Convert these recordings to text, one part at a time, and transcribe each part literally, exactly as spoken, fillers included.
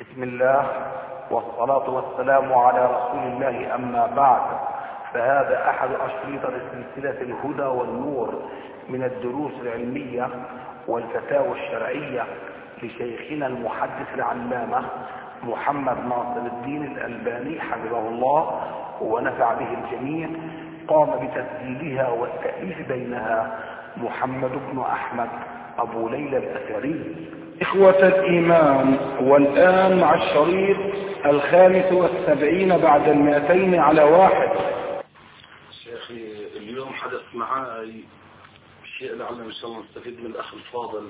بسم الله والصلاة والسلام على رسول الله، أما بعد، فهذا أحد أشرطة سلسلة الهدى والنور من الدروس العلمية والفتاوى الشرعية لشيخنا المحدث العلامة محمد ناصر الدين الألباني حفظه الله ونفع به الجميع. قام بتسجيلها والتأليف بينها محمد بن أحمد أبو ليلى الأثري. إخوة الإيمان، والآن مع الشريط الخامس والسبعين بعد المئتين على واحد. شيخي، اليوم حدث معاي شيء لعلنا إن شاء الله نستفيد من الأخ الفاضل.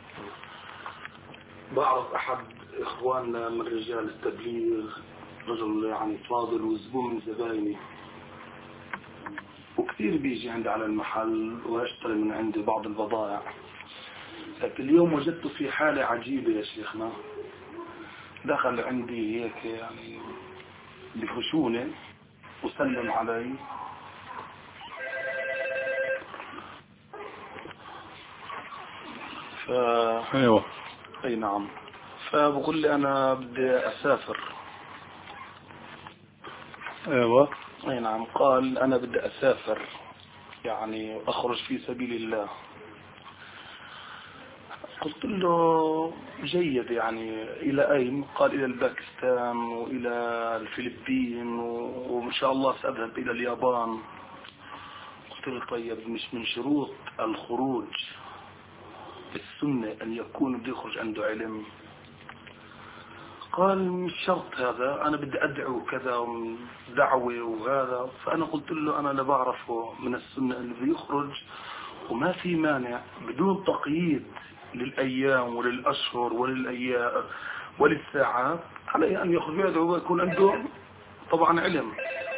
بعرف أحد إخواننا من رجال التبليغ، رجل يعني فاضل وزبون من زبايني، وكثير بيجي عندي على المحل ويشتري من عندي بعض البضائع. لكن اليوم وجدته في حالة عجيبة يا شيخنا. دخل عندي هيك يعني بخشونة وسلم علي، ف... ايوه اي نعم. فبقول لي انا بدي اسافر. ايوه اي نعم. قال انا بدي اسافر، يعني اخرج في سبيل الله. قلت له جيد، يعني الى اين؟ قال الى الباكستان والى الفلبين وان شاء الله ساذهب الى اليابان. قلت له طيب، مش من شروط الخروج السنة ان يكون بده يخرج عنده علم؟ قال مش شرط هذا، انا بدي ادعو كذا دعوة وهذا. فانا قلت له انا لا بعرفه من السنة انه بده يخرج، وما في مانع بدون تقييد للأيام وللأشهر وللأيام وللساعات، عليه أن يخرج ويدعو ويكون عنده طبعا علم.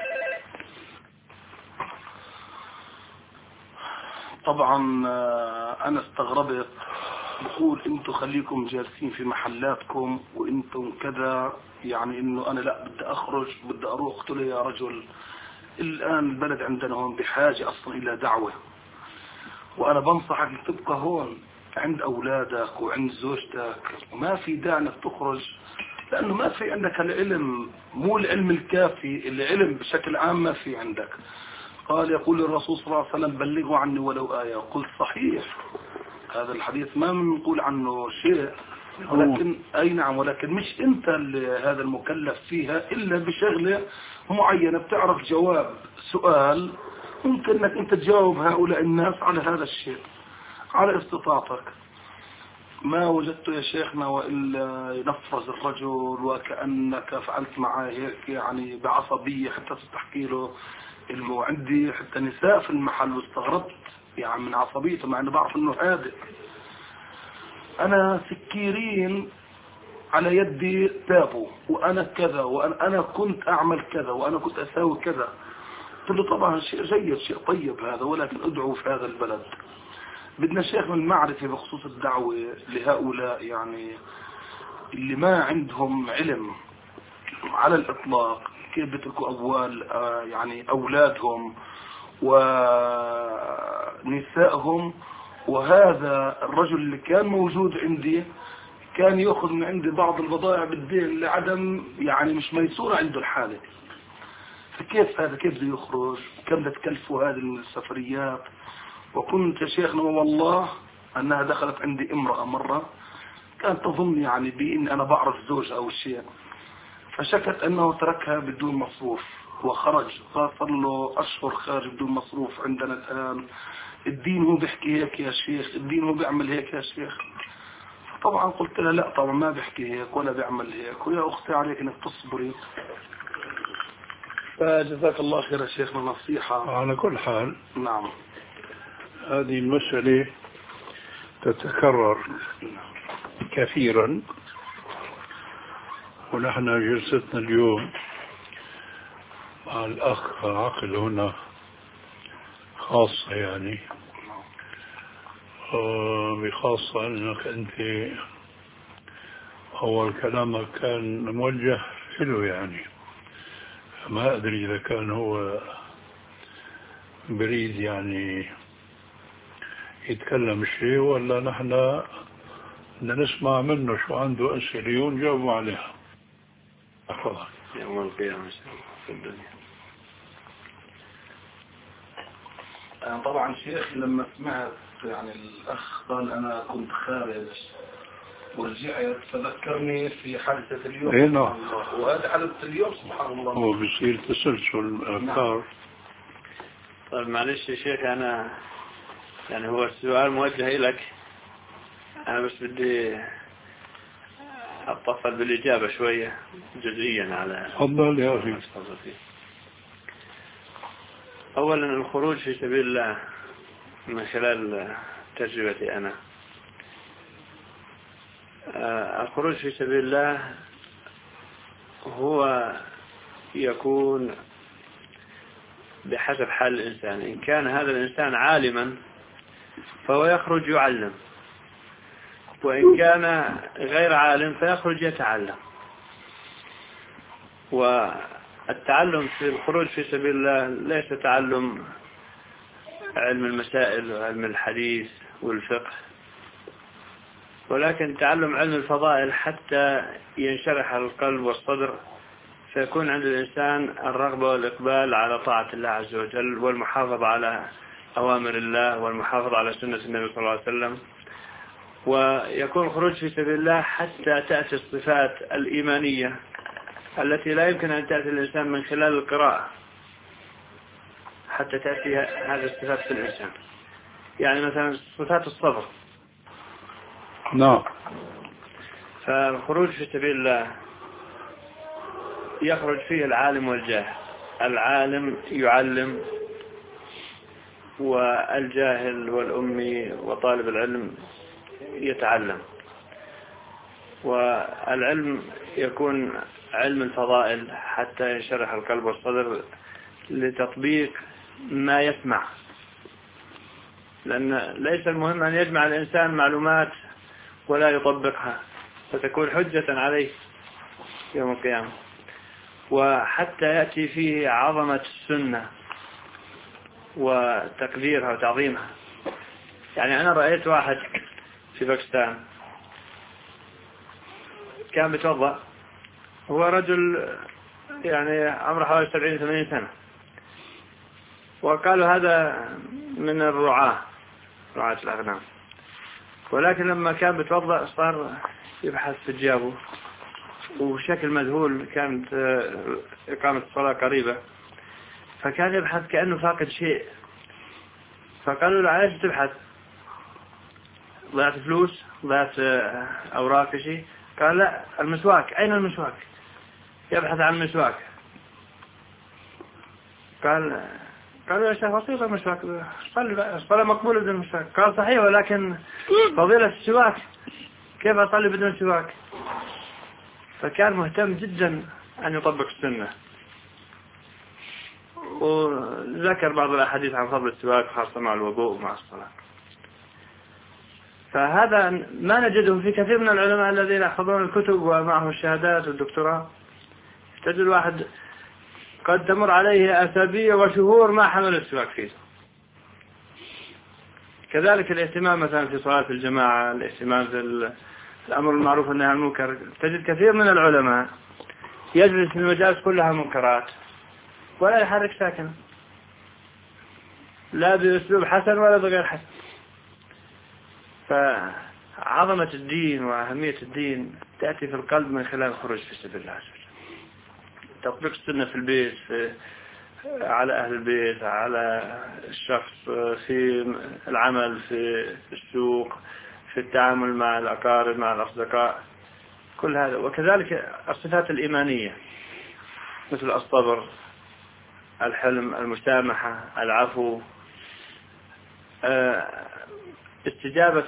طبعا أنا استغربت. بقول انتم خليكم جالسين في محلاتكم وانتم كذا، يعني انه انا لا بدي اخرج بدي اروح. قلت له يا رجل، الان البلد عندنا هون بحاجة اصلا الى دعوة، وانا بنصحك تبقى هون عند اولادك وعند زوجتك، وما في داعي انك تخرج، لانه ما في عندك العلم، مو العلم الكافي، العلم بشكل عام ما في عندك. قال يقول الرسول صلى الله عليه وسلم بلغوا عني ولو آية. قلت صحيح، هذا الحديث ما بنقول عنه شيء، ولكن اي نعم، ولكن مش انت اللي هذا المكلف فيها الا بشغلة معينة. بتعرف جواب سؤال، ممكن انك انت تجاوب هؤلاء الناس على هذا الشيء على استطاعتك. ما وجدته يا شيخنا وإلا ينفذ الرجل وكأنك فعلت معه هيك يعني بعصبية، حتى تحكي له انه عندي حتى نساء في المحل، واستغربت يعني من عصبيته مع انه بعرف انه هادئ. انا سكيرين على يدي تابوا، وانا كذا، وانا أنا كنت اعمل كذا، وانا كنت اساوي كذا. قلت له طبعا شيء جيد، شيء طيب هذا، ولكن ادعو في هذا البلد. بدنا شيخ من المعرفة بخصوص الدعوة لهؤلاء يعني اللي ما عندهم علم على الإطلاق، كيف بيتركوا أموال يعني أولادهم ونسائهم. وهذا الرجل اللي كان موجود عندي كان يأخذ من عندي بعض البضائع بالدين لعدم يعني مش ميسورة عنده الحالة. فكيف هذا، كيف بده يخرج؟ كم بتكلفوا هذه السفريات؟ وكنت يا شيخنا والله أنها دخلت عندي امرأة مرة كانت تظن يعني بإن أنا بعرف زوج أو شيء، فشكت أنه تركها بدون مصروف وخرج. صار له أشهر خارج بدون مصروف عندنا الآن. الدين هو بيحكي هيك يا شيخ، الدين هو بيعمل هيك يا شيخ. طبعا قلت لها لا طبعا ما بيحكي هيك ولا بيعمل هيك، ويا أختي عليك أنك تصبري. فجزاك الله خير يا شيخنا نصيحة. على كل حال نعم. هذه المسألة تتكرر كثيرا، ونحن جلستنا اليوم مع الأخ عقل هنا خاصة، يعني بخاصة أنك أنت أول كلامك كان موجه له، يعني ما أدري إذا كان هو بريد يعني يتكلم شيء ولا نحن بدنا نسمع منه شو عنده أسئلة ونجاوب عليها. يوم القيامة في الدنيا. أنا طبعا شيخ لما سمعت يعني الأخ قال أنا كنت خارج ورجعت فذكرني في حادثة اليوم. إيه نعم. وهذه حادثة اليوم سبحان الله. هو بيصير تسلسل أفكار. طيب معلش يا شيخ، أنا يعني هو السؤال موجه لك، أنا بس بدي أطفل بالإجابة شوية جزئيا على. تفضل يا أخي. أولا الخروج في سبيل الله من خلال تجربتي أنا، الخروج في سبيل الله هو يكون بحسب حال الإنسان. إن كان هذا الإنسان عالما فهو يخرج يعلم، وإن كان غير عالم فيخرج يتعلم. والتعلم في الخروج في سبيل الله ليس تعلم علم المسائل وعلم الحديث والفقه، ولكن تعلم علم الفضائل حتى ينشرح القلب والصدر، فيكون عند الإنسان الرغبة والإقبال على طاعة الله عز وجل والمحافظة على أوامر الله والمحافظة على سنة النبي صلى الله عليه وسلم. ويكون الخروج في سبيل الله حتى تأتي الصفات الإيمانية التي لا يمكن أن تأتي الإنسان من خلال القراءة، حتى تأتي هذه الصفات في الإنسان. يعني مثلا صفات الصبر. نعم. فالخروج في سبيل الله يخرج فيه العالم والجاهل. العالم يعلم، والجاهل والأمي وطالب العلم يتعلم. والعلم يكون علم الفضائل حتى ينشرح القلب والصدر لتطبيق ما يسمع، لأن ليس المهم أن يجمع الإنسان معلومات ولا يطبقها فتكون حجة عليه يوم القيامة. وحتى يأتي فيه عظمة السنة وتقديرها وتعظيمها. يعني أنا رأيت واحد في باكستان كان بيتوضأ، هو رجل يعني عمره حوالي سبعين ثمانين سنة، وقالوا هذا من الرعاة، رعاة الأغنام. ولكن لما كان بيتوضأ صار يبحث في جيابه وبشكل مذهول، كانت إقامة الصلاة قريبة، فكان يبحث كأنه فاقد شيء. فقالوا له عايز تبحث؟ ضيعت فلوس؟ ضيعت أوراق شيء؟ قال لا، المسواك. أين المسواك؟ يبحث عن المسواك. قال قالوا يا شيخ بسيطة المسواك، صلي الصلاة مقبولة بدون مسواك. قال صحيح، ولكن فضيلة السواك، كيف أصلي بدون سواك؟ فكان مهتم جدا أن يطبق السنة، وذكر بعض الأحاديث عن فضل السواك خاصة مع الوضوء ومع الصلاة. فهذا ما نجده في كثير من العلماء الذين يحفظون الكتب ومعهم الشهادات والدكتوراه. تجد الواحد قد تمر عليه أسابيع وشهور ما حمل السواك فيه. كذلك الاهتمام مثلا في صلاة الجماعة، الاهتمام في الأمر المعروف والنهي عن المنكر. تجد كثير من العلماء يجلس في المجالس كلها منكرات ولا يحرك ساكنا، لا بأسلوب حسن ولا بغير حسن. فعظمة الدين وأهمية الدين تأتي في القلب من خلال الخروج في سبيل الله عز وجل. تطبيق السنة في البيت، في على أهل البيت، على الشخص، في العمل، في السوق، في التعامل مع الأقارب، مع الأصدقاء، كل هذا. وكذلك الصفات الإيمانية مثل الصبر، الحلم، المسامحة، العفو، استجابة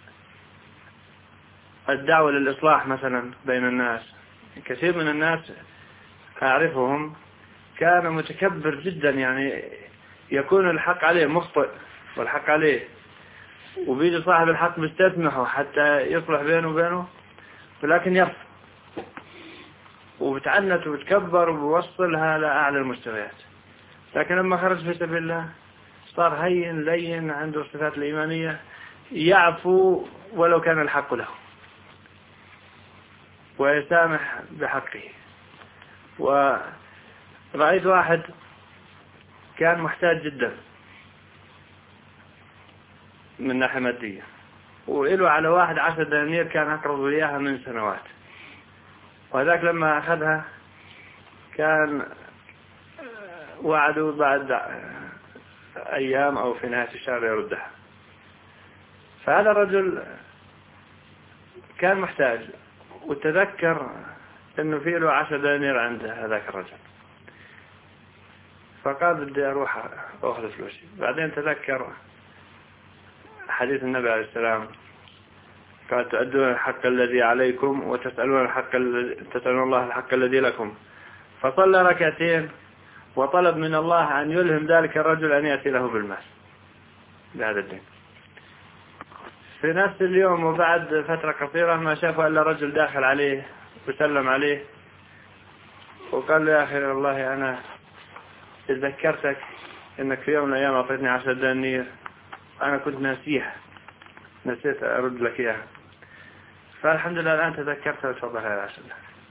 الدعوة للإصلاح مثلا بين الناس. كثير من الناس أعرفهم كان متكبر جدا، يعني يكون الحق عليه مخطئ والحق عليه، وبيجي صاحب الحق بيستسمحه حتى يصلح بينه وبينه، ولكن يرفض وبتعنت وبتكبر وبوصلها لأعلى المستويات. لكن لما خرج في سبيل الله صار هين لين، عنده الصفات الإيمانية، يعفو ولو كان الحق له ويسامح بحقه. ورأيت واحد كان محتاج جدا من ناحية مادية، وإله على واحد عشر دنانير كان أقرض إياها من سنوات، وهذاك لما أخذها كان وعدوا بعد أيام أو في نهاية الشهر يردها. فهذا الرجل كان محتاج، وتذكر أنه في له عشر دنانير عند هذاك الرجل، فقال بدي أروح أخذ فلوسي. بعدين تذكر حديث النبي عليه السلام قال تؤدون الحق الذي عليكم وتسألون الحق تسألون الله الحق الذي لكم، فصلى ركعتين وطلب من الله أن يلهم ذلك الرجل أن يأتي له بالمال بهذا الدين. في نفس اليوم وبعد فترة قصيرة ما شافه إلا رجل داخل عليه وسلم عليه وقال له يا أخي والله أنا تذكرتك إنك في يوم من الأيام أعطيتني عشر دنانير، أنا كنت ناسيها، نسيت أرد لك إياها، فالحمد لله الآن تذكرتها وتفضل يا عشر.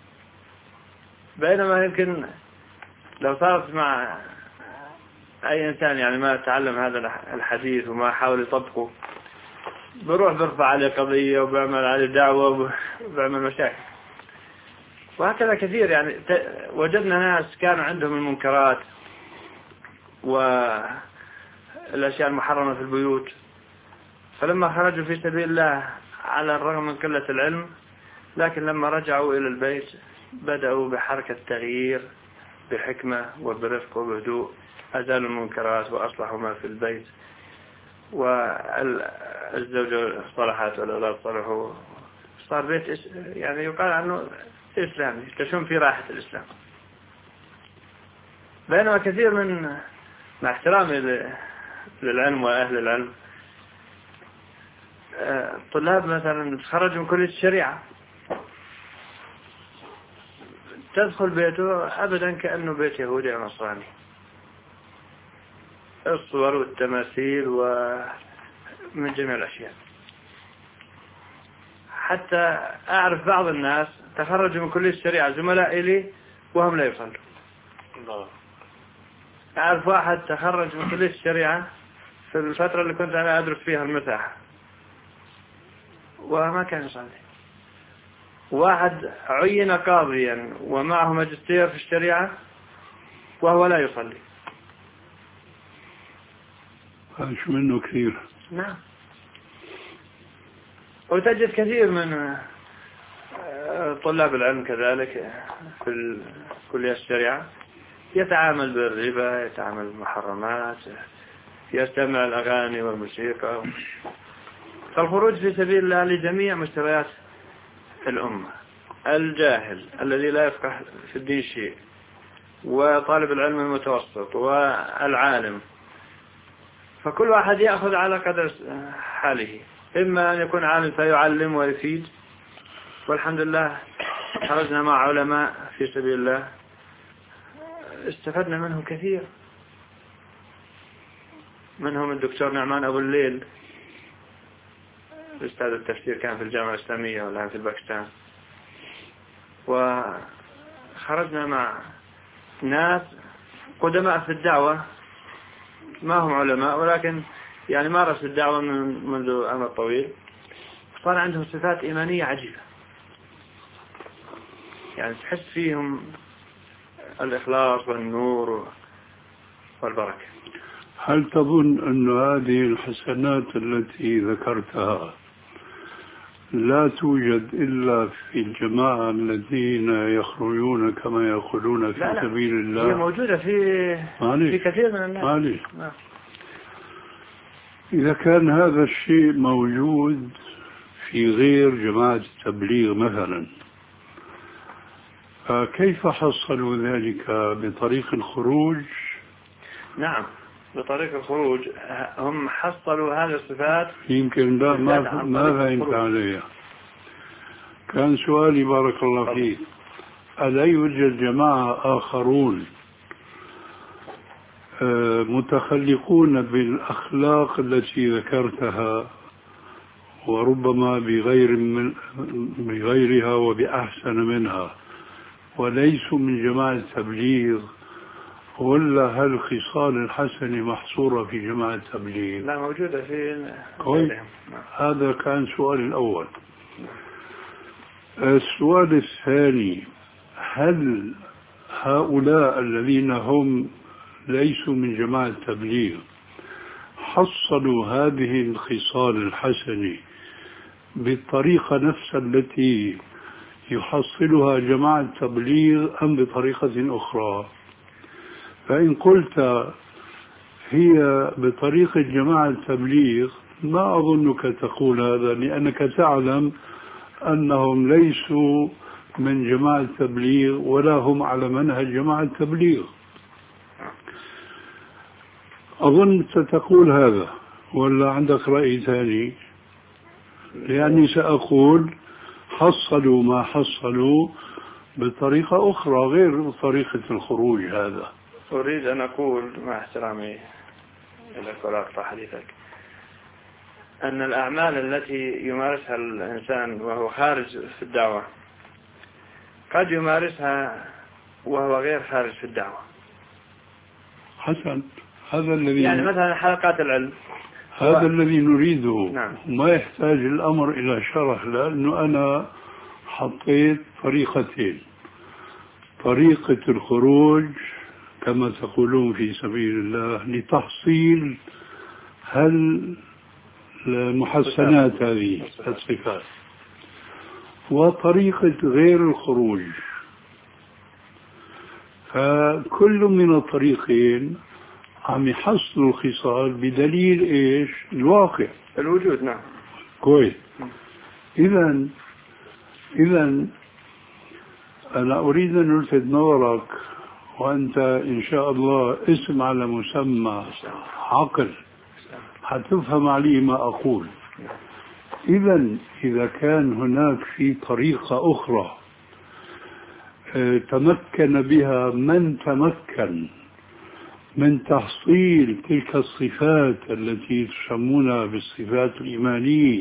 بينما يمكن لو صارت مع أي إنسان يعني ما تعلم هذا الحديث وما حاول يطبقه بروح برفع عليه قضية وبعمل عليه دعوة وبعمل مشاكل. وهكذا كثير يعني وجدنا ناس كانوا عندهم المنكرات والأشياء المحرمة في البيوت، فلما خرجوا في سبيل الله على الرغم من قلة العلم، لكن لما رجعوا إلى البيت بدأوا بحركة تغيير بحكمة وبرفق وبهدوء، أزالوا المنكرات وأصلحوا ما في البيت، والزوجة صلحت والأولاد صلحوا، صار بيت يعني يقال عنه إسلامي تشم في راحة الإسلام. بينما كثير من مع احترامي للعلم وأهل العلم طلاب مثلا تخرجوا من كلية الشريعة تدخل بيته أبدا كأنه بيت يهودي أو نصراني، الصور والتماثيل ومن جميع الأشياء. حتى أعرف بعض الناس تخرجوا من كلية الشريعة زملاء إلي وهم لا يصلوا. أعرف واحد تخرج من كلية الشريعة في الفترة اللي كنت أنا أدرس فيها المساحة وما كان يصلي. واحد عين قاضيا ومعه ماجستير في الشريعة وهو لا يصلي. هذا شو منه كثير. نعم. وتجد كثير من طلاب العلم كذلك في كلية الشريعة يتعامل بالربا، يتعامل بالمحرمات، يستمع الأغاني والموسيقى. فالخروج في سبيل الله لجميع مستويات الأمة، الجاهل الذي لا يفقه في الدين شيء، وطالب العلم المتوسط، والعالم، فكل واحد يأخذ على قدر حاله. إما أن يكون عالم فيعلم ويفيد، والحمد لله خرجنا مع علماء في سبيل الله استفدنا منهم كثير، منهم الدكتور نعمان أبو الليل أستاذ التفسير كان في الجامعة الإسلامية والآن في باكستان. وخرجنا مع ناس قدماء في الدعوة ما هم علماء ولكن يعني مارسوا الدعوة من منذ أمد طويل، صار عندهم صفات إيمانية عجيبة، يعني تحس فيهم الإخلاص والنور والبركة. هل تظن أن هذه الحسنات التي ذكرتها لا توجد إلا في الجماعة الذين يخرجون كما يقولون في لا سبيل لا. الله؟ هي موجودة في في كثير من الناس. معلش. إذا كان هذا الشيء موجود في غير جماعة التبليغ مثلا، فكيف حصلوا ذلك بطريق الخروج؟ نعم بطريق الخروج هم حصلوا هذه الصفات. يمكن لا ما ما فهمت عليها. كان سؤالي بارك الله فيك، ألا يوجد جماعة آخرون متخلقون بالأخلاق التي ذكرتها وربما بغير من بغيرها وبأحسن منها، وليسوا من جماعة التبليغ، ولا هل الخصال الحسنة محصورة في جماعة التبليغ؟ لا، موجودة في غيرهم. هذا كان سؤال الأول. السؤال الثاني، هل هؤلاء الذين هم ليسوا من جماعة التبليغ حصلوا هذه الخصال الحسنة بالطريقة نفسها التي يحصلها جماعة التبليغ أم بطريقة أخرى؟ فإن قلت هي بطريقة جماعة التبليغ ما أظنك تقول هذا، لأنك تعلم أنهم ليسوا من جماعة التبليغ ولا هم على منهج جماعة التبليغ. أظن ستقول هذا، ولا عندك رأي ثاني؟ لأني سأقول حصلوا ما حصلوا بطريقة أخرى غير طريقة الخروج. هذا أريد أن أقول مع احترامي لك ولا حديثك أن الأعمال التي يمارسها الإنسان وهو خارج في الدعوة قد يمارسها وهو غير خارج في الدعوة. حسن، هذا الذي يعني مثلا حلقات العلم هذا الذي نريده. نعم. ما يحتاج الأمر إلى شرح، لأنه أنا حطيت طريقتين: طريقة الخروج كما تقولون في سبيل الله لتحصيل هل المحسنات هذه الصفات، وطريقة غير الخروج. فكل من الطريقين عم يحصل الخصال بدليل ايش؟ الواقع، الوجود. نعم، كويس. اذا اذا انا اريد ان الفت نظرك، وانت ان شاء الله اسم على مسمى عقل حتفهم علي ما اقول. اذا اذا كان هناك في طريقة اخرى تمكن بها من تمكن من تحصيل تلك الصفات التي تسمونها بالصفات الإيمانية،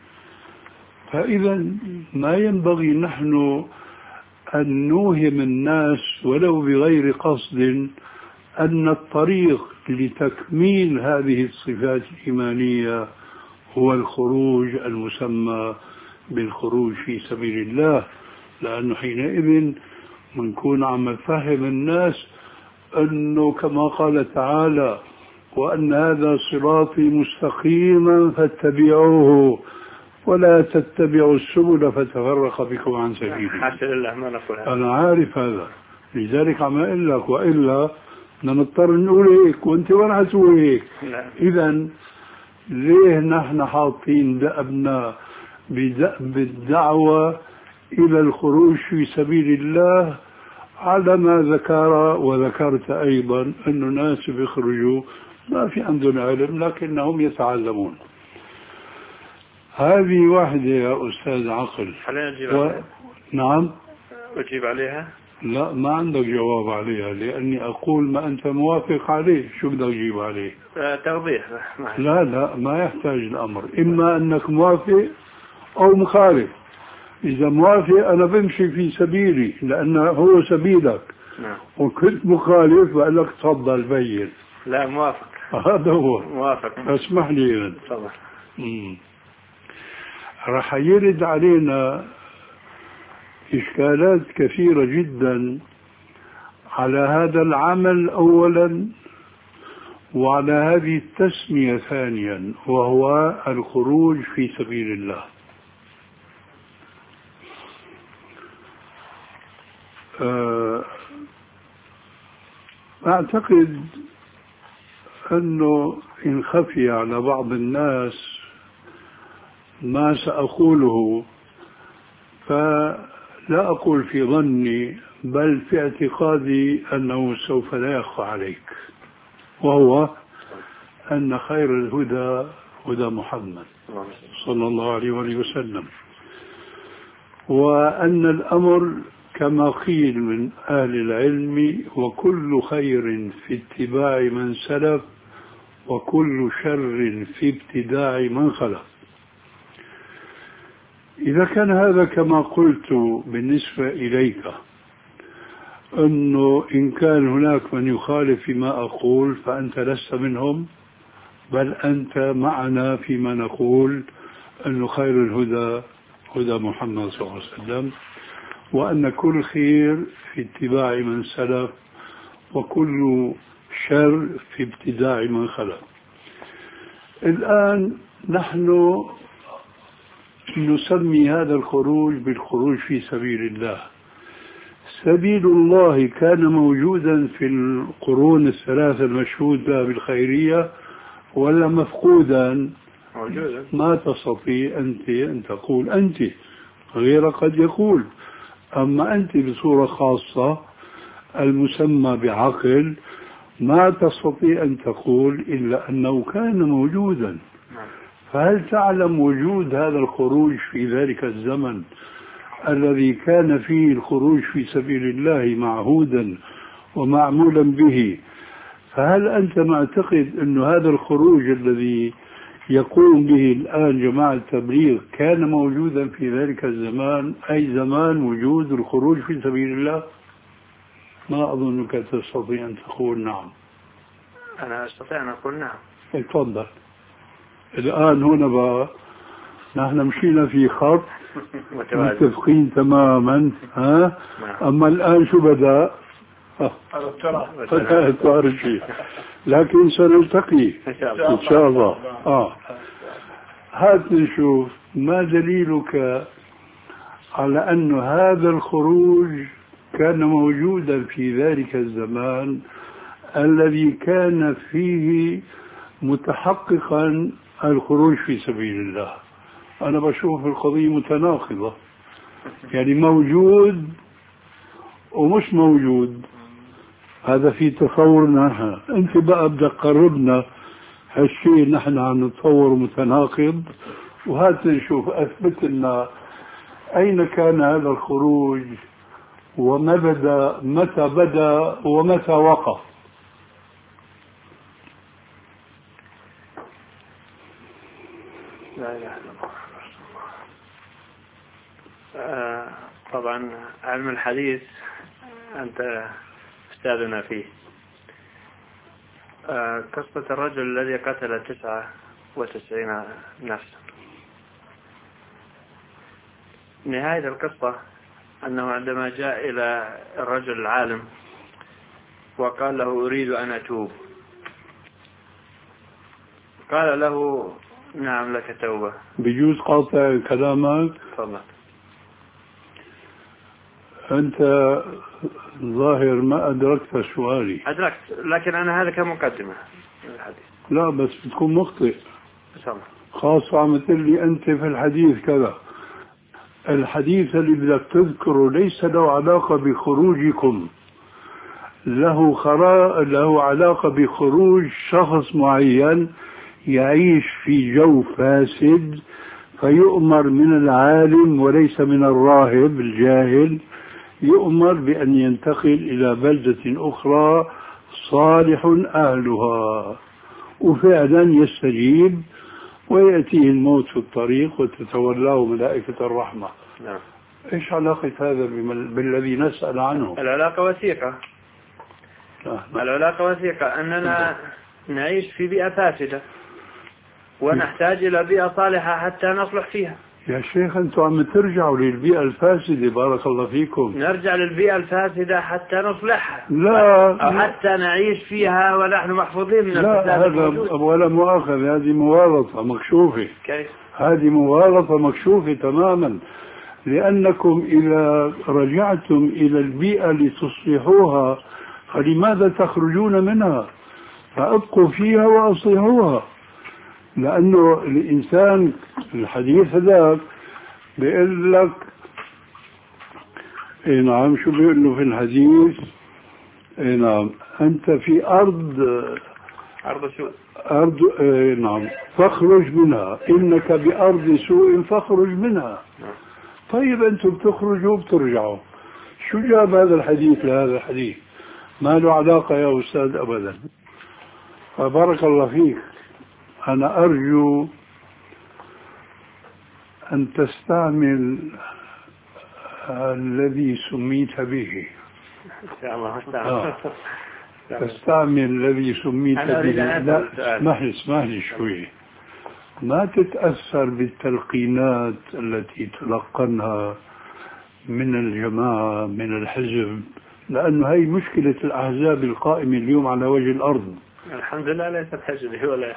فإذا ما ينبغي نحن أن نوهم الناس ولو بغير قصد أن الطريق لتكميل هذه الصفات الإيمانية هو الخروج المسمى بالخروج في سبيل الله، لأنه حينئذ منكون عم نفهم الناس أنه كما قال تعالى: وأن هذا صراطي مستقيما فاتبعوه ولا تتبعوا السبل فتفرق بكم عن سبيله. حاشا لله ما نقول هذا. أنا عارف هذا، لذلك عم أقول لك، وإلا نضطر نقول هيك وأنت وين حتقول هيك. إذا ليه نحن حاطين دأبنا بالدعوة إلى الخروج في سبيل الله على ما ذكر وذكرت أيضا أن ناس بيخرجوا ما في عندهم علم لكنهم يتعلمون. هذه واحدة يا أستاذ عقل. خلينا نجيب و... عليها. نعم. أجيب عليها؟ لا، ما عندك جواب عليها، لأني أقول ما أنت موافق عليه. شو بدك تجيب عليه؟ توضيح. لا لا، ما يحتاج الأمر، إما أنك موافق أو مخالف. إذا موافق أنا بمشي في سبيلي لأنه هو سبيلك. نعم. وكنت مخالف بقول لك تفضل بين. لا، موافق. هذا هو. موافق. اسمح لي. تفضل. راح يرد علينا إشكالات كثيرة جدا على هذا العمل أولا، وعلى هذه التسمية ثانيا، وهو الخروج في سبيل الله. أعتقد أنه إن خفي على بعض الناس ما سأقوله، فلا أقول في ظني بل في اعتقادي أنه سوف لا يخفى عليك، وهو أن خير الهدى هدى محمد صلى الله عليه وسلم، وأن الأمر كما قيل من أهل العلم: وكل خير في اتباع من سلف وكل شر في ابتداع من خلف. إذا كان هذا كما قلت بالنسبة إليك، أنه إن كان هناك من يخالف فيما أقول فأنت لست منهم، بل أنت معنا فيما نقول أنه خير الهدى هدى محمد صلى الله عليه وسلم، وأن كل خير في اتباع من سلف، وكل شر في ابتداع من خلف. الآن نحن نسمي هذا الخروج بالخروج في سبيل الله. سبيل الله كان موجودا في القرون الثلاثة المشهود بها بالخيرية ولا مفقودا؟ موجودا. ما تستطيع أنت أن تقول أنت، غير قد يقول. أما أنت بصورة خاصة المسمى بعقل ما تستطيع أن تقول إلا أنه كان موجودا. فهل تعلم وجود هذا الخروج في ذلك الزمن الذي كان فيه الخروج في سبيل الله معهودا ومعمولا به؟ فهل أنت معتقد أن هذا الخروج الذي يقوم به الآن جماعة التبليغ كان موجودا في ذلك الزمان، أي زمان وجود الخروج في سبيل الله؟ ما أظنك تستطيع أن تقول نعم. أنا أستطيع أن أقول نعم. اتفضل. الآن هنا بقى نحن مشينا في خط متفقين تماما، ها؟ أما الآن شو بدأ؟ فتاة شيء، لكن سنلتقي إن شاء الله. آه. هات نشوف ما دليلك على أن هذا الخروج كان موجودا في ذلك الزمان الذي كان فيه متحققا الخروج في سبيل الله. أنا بشوف القضية متناقضة، يعني موجود ومش موجود، هذا في تصورنا. أنت بقى بدك تقربنا هالشيء نحن عم نتصور متناقض، وهات نشوف أثبت لنا أين كان هذا الخروج وما بدأ، متى بدأ ومتى وقف. لا إله إلا الله. آه طبعا علم الحديث أنت أستاذنا فيه. آه قصة الرجل الذي قتل تسعة وتسعين نفسا، نهاية القصة أنه عندما جاء إلى الرجل العالم وقال له أريد أن أتوب، قال له نعم لك توبة. بيجوز قاطع كلامك؟ تفضل. أنت ظاهر ما أدركت سؤالي. أدركت، لكن أنا هذا كمقدمة الحديث. لا بس بتكون مخطئ، خاصة عم تقول لي أنت في الحديث كذا. الحديث اللي بدك تذكره ليس له علاقة بخروجكم، له خرا... له علاقة بخروج شخص معين يعيش في جو فاسد فيؤمر من العالم وليس من الراهب الجاهل، يؤمر بأن ينتقل إلى بلدة أخرى صالح أهلها، وفعلا يستجيب ويأتيه الموت في الطريق وتتولاه ملائكة الرحمة. نعم. إيش علاقة هذا بالذي نسأل عنه؟ العلاقة وثيقة. نعم. العلاقة وثيقة أننا نعيش في بيئة فاسدة ونحتاج إلى بيئة صالحة حتى نصلح فيها. يا شيخ أنتم عم ترجعوا للبيئة الفاسدة، بارك الله فيكم. نرجع للبيئة الفاسدة حتى نصلحها، لا أو حتى نعيش فيها ونحن محفوظين من الفساد. لا هذا ولا مؤاخذة، هذه مغالطة مكشوفة. كيف؟ هذه مغالطة مكشوفة تماما، لأنكم إذا رجعتم إلى البيئة لتصلحوها فلماذا تخرجون منها؟ فأبقوا فيها وأصلحوها. لأنه الإنسان الحديث هذاك بيقول لك إيه نعم، شو بيقول له في الحديث؟ إيه نعم، أنت في أرض أرض سوء، أرض إيه نعم فاخرج منها، إنك بأرض سوء فاخرج منها. طيب أنتم بتخرجوا وبترجعوا، شو جاب هذا الحديث لهذا الحديث؟ ما له علاقة يا أستاذ أبدا. فبارك الله فيك، أنا أرجو أن تستعمل الذي سميت به إن شاء الله آه. تستعمل الذي سميت به. لا اسمح لي اسمح لي شوي. ما تتأثر بالتلقينات التي تلقنها من الجماعة من الحزب، لأنه هي مشكلة الأحزاب القائمة اليوم على وجه الأرض. الحمد لله ليست حزبي ولا.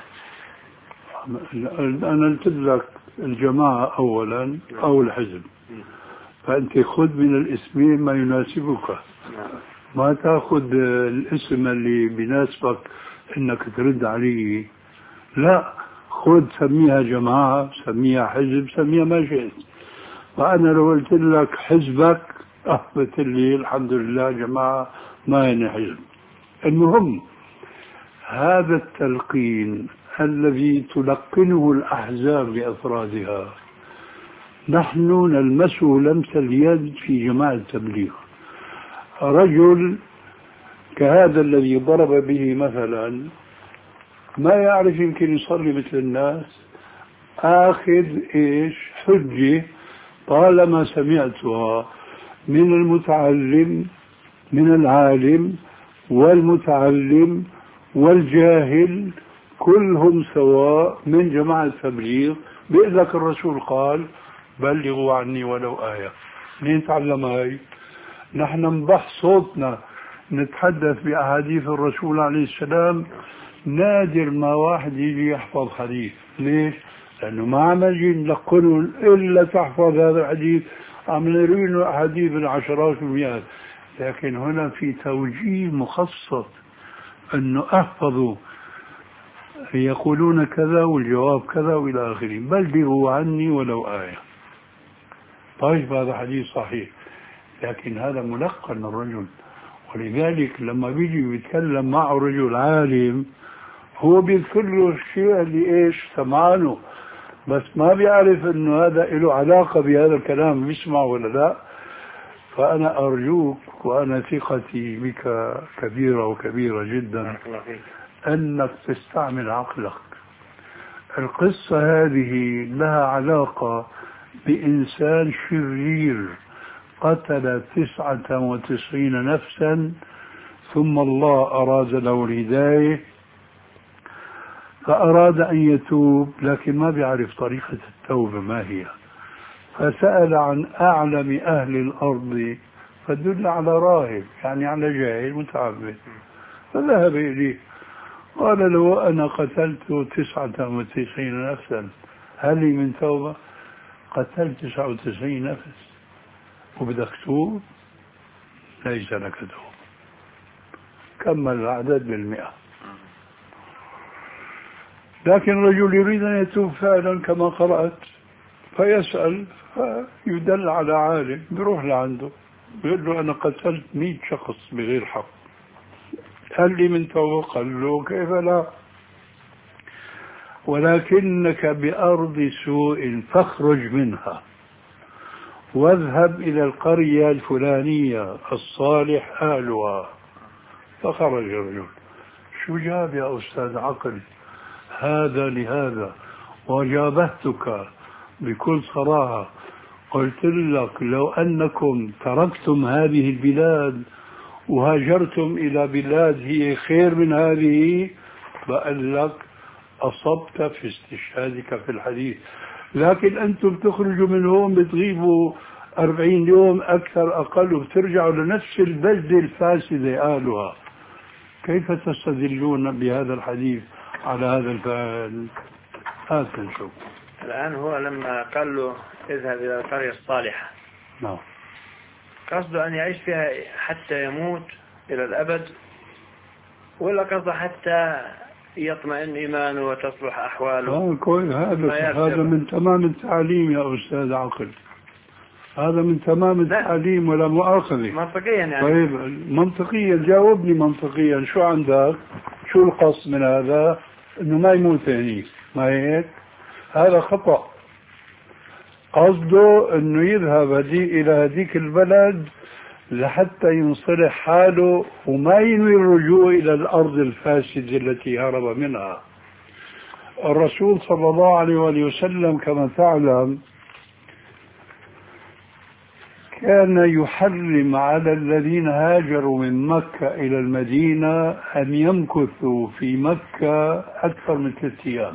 أنا قلت لك الجماعة أولا أو الحزب، فأنت خذ من الاسمين ما يناسبك، ما تأخذ الاسم اللي بيناسبك إنك ترد عليه. لا، خذ سميها جماعة، سميها حزب، سميها ما شئت. فأنا لو قلت لك حزبك أثبت لي الحمد لله جماعة ما يعني حزب. المهم هذا التلقين الذي تلقنه الأحزاب لأفرادها نحن نلمسه لمس اليد في جماعة التبليغ. رجل كهذا الذي ضرب به مثلا ما يعرف يمكن يصلي مثل الناس، آخذ إيش حجة طالما سمعتها من المتعلم من العالم والمتعلم والجاهل كلهم سواء من جماعة التبليغ، بيقول لك الرسول قال بلغوا عني ولو آية. منين تعلم هاي؟ نحن نبح صوتنا نتحدث بأحاديث الرسول عليه السلام، نادر ما واحد يجي يحفظ حديث. ليش؟ لأنه ما عم نجي نلقنه إلا تحفظ هذا الحديث، عم نروي أحاديث بالعشرات والمئات. لكن هنا في توجيه مخصص أنه أحفظوا يقولون كذا والجواب كذا وإلى آخره، بلغوا عني ولو آية. طيب هذا حديث صحيح، لكن هذا ملقن الرجل. ولذلك لما بيجي بيتكلم معه رجل عالم هو بيذكر له الشيء اللي ايش سمعانه، بس ما بيعرف انه هذا له علاقة بهذا الكلام بيسمع ولا لا. فأنا أرجوك وأنا ثقتي بك كبيرة وكبيرة جدا أنك تستعمل عقلك. القصة هذه لها علاقة بإنسان شرير قتل تسعة وتسعين نفسا ثم الله أراد له الهداية فأراد أن يتوب، لكن ما بيعرف طريقة التوبة ما هي، فسأل عن أعلم أهل الأرض فدل على راهب يعني على جاهل متعبد، فذهب إليه قال له أنا قتلت تسعة وتسعين نفسا هل لي من توبة؟ قتلت تسعة وتسعين نفس وبدك توب؟ ليس لك توبة. كمل العدد بالمئة. لكن الرجل يريد أن يتوب فعلا كما قرأت، فيسأل فيدل على عالم بيروح لعنده بيقول له أنا قتلت مئة شخص بغير حق هل لي من توبة؟ قال له كيف لا، ولكنك بأرض سوء فاخرج منها واذهب إلى القرية الفلانية الصالح أهلها. فخرج الرجل. شو جاب يا أستاذ عقل؟ هذا لهذا. وجابهتك بكل صراحة قلت لك لو أنكم تركتم هذه البلاد وهاجرتم إلى بلاد هي خير من هذه بقول لك أصبت في استشهادك في الحديث، لكن أنتم تخرجوا من هون بتغيبوا أربعين يوم أكثر أقل وبترجعوا لنفس البلدة الفاسدة أهلها. كيف تستدلون بهذا الحديث على هذا الفعل؟ هذا نشوف. الآن هو لما قال له اذهب إلى القرية الصالحة، نعم، قصده أن يعيش فيها حتى يموت إلى الأبد، ولا قصده حتى يطمئن إيمانه وتصلح أحواله؟ آه كويس. هذا هذا من تمام التعليم يا أستاذ عقل، هذا من تمام التعليم ولا مؤاخذة. منطقيا يعني. طيب منطقيا جاوبني منطقيا، شو عندك؟ شو القصد من هذا؟ إنه ما يموت هنيك، ما هيك؟ هذا خطأ. قصده إنه يذهب هدي إلى هذيك البلد لحتى ينصلح حاله وما ينوي الرجوع إلى الأرض الفاسدة التي هرب منها. الرسول صلى الله عليه وآله وسلم كما تعلم كان يحرم على الذين هاجروا من مكة إلى المدينة أن يمكثوا في مكة أكثر من ثلاثة أيام.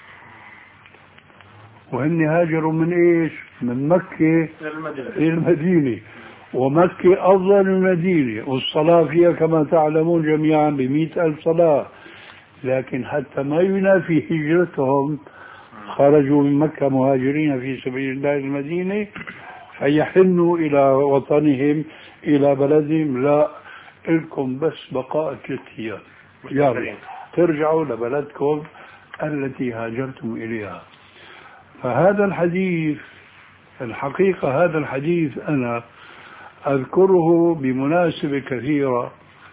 وهن هاجروا من إيش؟ من مكة إلى المدينة، ومكة أفضل من المدينة، والصلاة فيها كما تعلمون جميعا بمئة ألف صلاة. لكن حتى ما ينافي هجرتهم خرجوا من مكة مهاجرين في سبيل الله المدينة، فيحنوا إلى وطنهم إلى بلدهم. لا، لكم بس بقاء ثلاثة أيام، يا ريت ترجعوا لبلدكم التي هاجرتم إليها. فهذا الحديث الحقيقة هذا الحديث أنا أذكره بمناسبة كثيرة،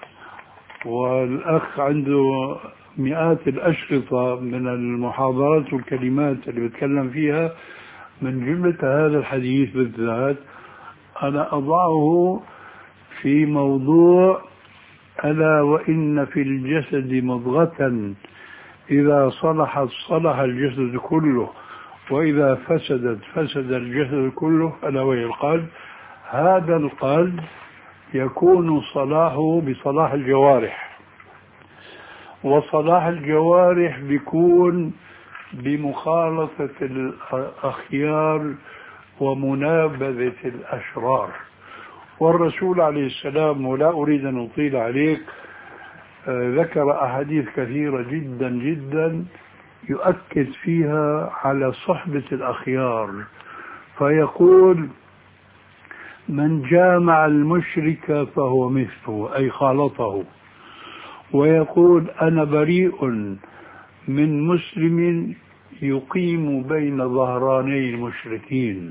والأخ عنده مئات الأشرطة من المحاضرات والكلمات اللي بتكلم فيها. من جملة هذا الحديث بالذات أنا أضعه في موضوع ألا وإن في الجسد مضغة إذا صلحت صلح الجسد كله وإذا فسدت فسد الجسد كله ألا وهي القلب. هذا القلب يكون صلاحه بصلاح الجوارح، وصلاح الجوارح بيكون بمخالطة الأخيار ومنابذة الأشرار. والرسول عليه السلام، ولا أريد أن أطيل عليك، ذكر أحاديث كثيرة جدا جدا يؤكد فيها على صحبة الأخيار، فيقول من جامع المشرك فهو مثله أي خالطه. ويقول أنا بريء من مسلم يقيم بين ظهراني المشركين.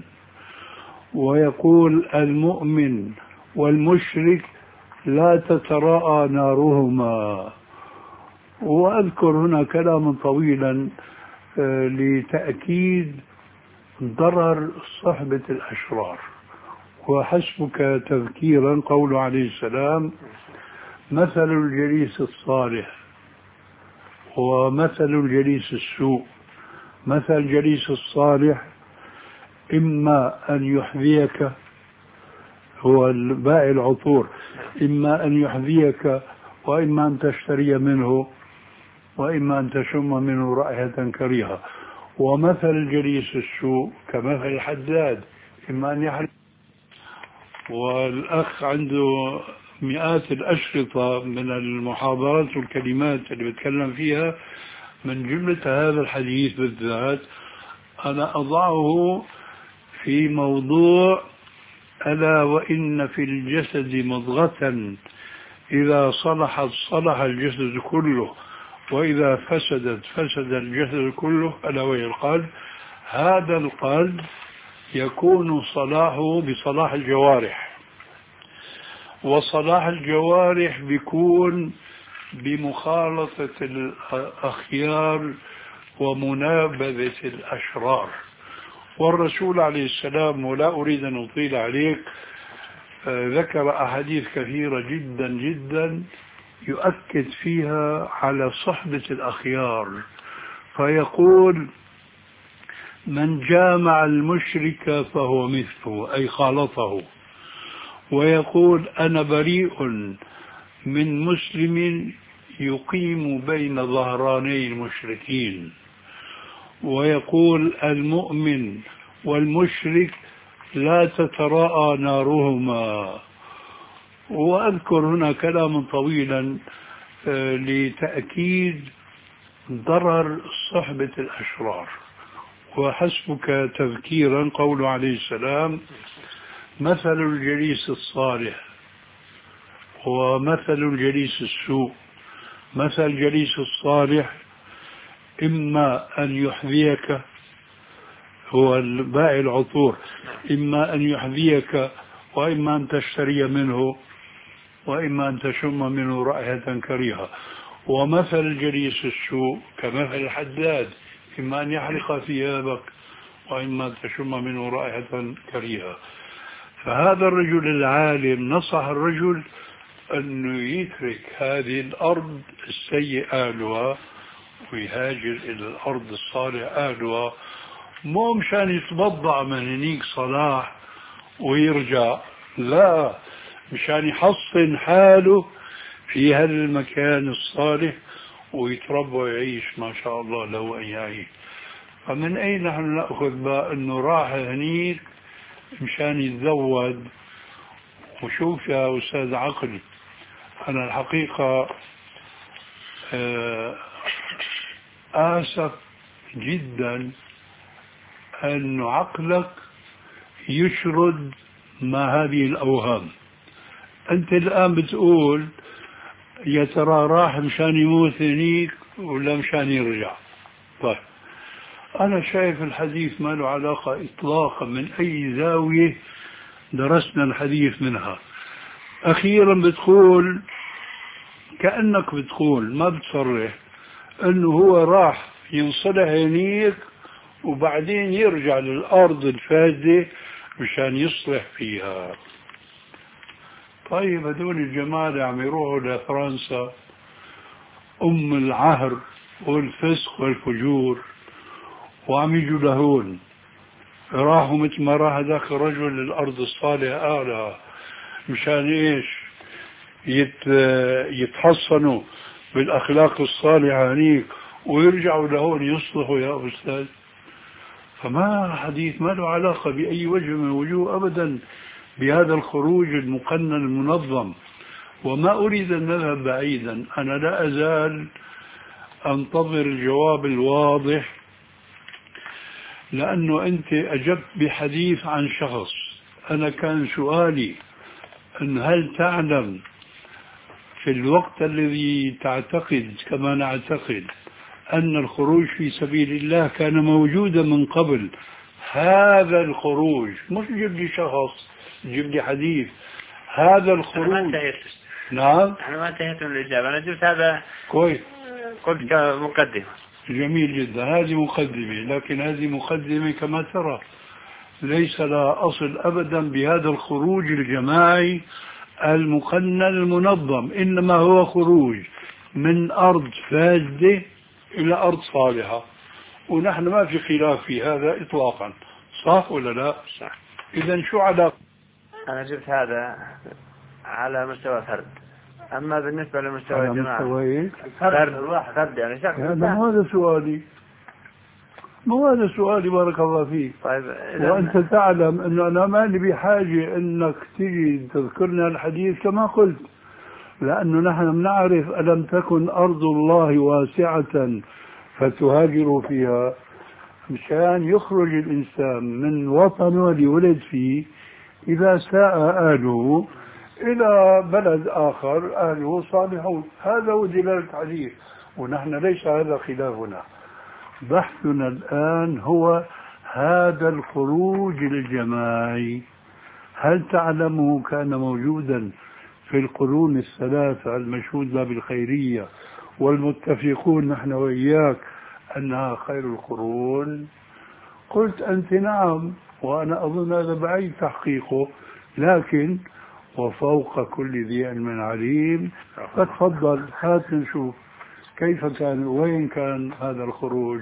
ويقول المؤمن والمشرك لا تتراءى نارهما. وأذكر هنا كلاما طويلا لتأكيد ضرر صحبة الأشرار. وحسبك تذكيرا قوله عليه السلام مثل الجليس الصالح ومثل الجليس السوء. مثل الجليس الصالح إما أن يحذيك، هو البائع العطور، إما أن يحذيك وإما أن تشتري منه وإما أن تشم منه رائحة كريهة. ومثل الجليس السوء كمثل الحداد، إما أن يحرق. والأخ عنده مئات الأشرطة من المحاضرات والكلمات اللي بتكلم فيها. من جملة هذا الحديث بالذات أنا أضعه في موضوع ألا وإن في الجسد مضغة إذا صلحت صلح الجسد كله وإذا فسدت فسد الجسد كله ألا وهي القلب. هذا القلب يكون صلاحه بصلاح الجوارح، وصلاح الجوارح بيكون بمخالطة الأخيار ومنابذة الأشرار. والرسول عليه السلام، ولا أريد أن أطيل عليك، ذكر أحاديث كثيرة جدا جدا يؤكد فيها على صحبة الأخيار، فيقول من جامع المشرك فهو مثله أي خالطه. ويقول أنا بريء من مسلم يقيم بين ظهراني المشركين. ويقول المؤمن والمشرك لا تتراءى نارهما. وأذكر هنا كلاما طويلا لتأكيد ضرر صحبة الأشرار. وحسبك تذكيرا قوله عليه السلام مثل الجليس الصالح ومثل الجليس السوء. مثل الجليس الصالح إما أن يحذيك، هو البائع العطور، إما أن يحذيك وإما أن تشتري منه وإما أن تشم منه رائحة كريهة. ومثل الجليس السوء كمثل الحداد، إما أن يحرق ثيابك وإما أن تشم منه رائحة كريهة. فهذا الرجل العالم نصح الرجل أنه يترك هذه الأرض السيء أهلها ويهاجر إلى الأرض الصالح أهلها، مو مشان يتبضع من هنيك صلاح ويرجع، لا، مشان يحصن حاله في هذا المكان الصالح ويتربى ويعيش ما شاء الله له أن يعيش. فمن أين نحن نأخذ بقى أنه راح هنيك مشان يتزود؟ وشوف يا أستاذ عقل، أنا الحقيقة آسف جدا أن عقلك يشرد ما هذه الأوهام. أنت الآن بتقول يا ترى راح مشان يموت هنيك ولا مشان يرجع؟ طيب أنا شايف الحديث ما له علاقة إطلاقا من أي زاوية درسنا الحديث منها. أخيرا بتقول كأنك بتقول ما بتصرح أنه هو راح ينصلح هنيك وبعدين يرجع للأرض الفاسدة مشان يصلح فيها. طيب هذول الجماعة اللي عم يروحوا لفرنسا أم العهر والفسق والفجور وعم يجوا لهون، راحوا مثل ما راح هذاك الرجل للأرض الصالحة أعلى مشان إيش؟ يت يتحصنوا بالأخلاق الصالحة هنيك ويرجعوا لهون يصلحوا يا أستاذ. فما حديث ما له علاقة بأي وجه من الوجوه أبدا بهذا الخروج المقنن المنظم. وما أريد أن نذهب بعيدا، أنا لا أزال أنتظر الجواب الواضح، لأنه أنت أجبت بحديث عن شخص. أنا كان سؤالي أن هل تعلم في الوقت الذي تعتقد كما نعتقد أن الخروج في سبيل الله كان موجودا من قبل، هذا الخروج مش جيب لي شخص، جيب لي حديث، هذا الخروج. أنا ما انتهيت. نعم أنا ما انتهيت من الإجابة، أنا جبت هذا كويس، قلت كمقدمة. جميل جدا، هذه مقدمة، لكن هذه مقدمة كما ترى ليس لها أصل أبدا بهذا الخروج الجماعي المقنن المنظم، إنما هو خروج من أرض فاسدة إلى أرض صالحة، ونحن ما في خلاف في هذا إطلاقا، صح ولا لا؟ صح. إذا شو علاقة؟ أنا جبت هذا على مستوى فرد، أما بالنسبة لمستوى الجماعة فرد فرد, فرد يعني شخص. هذا هذا سؤالي، مو هذا سؤالي بارك الله فيك. طيب وأنت تعلم أنه أنا ما لي بحاجة أنك تيجي تذكرنا الحديث كما قلت، لأنه نحن نعرف ألم تكن أرض الله واسعة فتهاجروا فيها، مشان يخرج الإنسان من وطنه اللي ولد فيه إذا ساء أهله إلى بلد آخر أهله صالحون. هذا هو دلالة الحديث، ونحن ليس هذا خلافنا. بحثنا الآن هو هذا الخروج الجماعي، هل تعلمه كان موجودا في القرون الثلاثة المشهود لها بالخيرية والمتفقون نحن وإياك أنها خير القرون؟ قلت أنت نعم، وأنا أظن هذا بعيد تحقيقه، لكن وفوق كل ذي علم عليم. فتفضل هات نشوف كيف كان، وين كان هذا الخروج.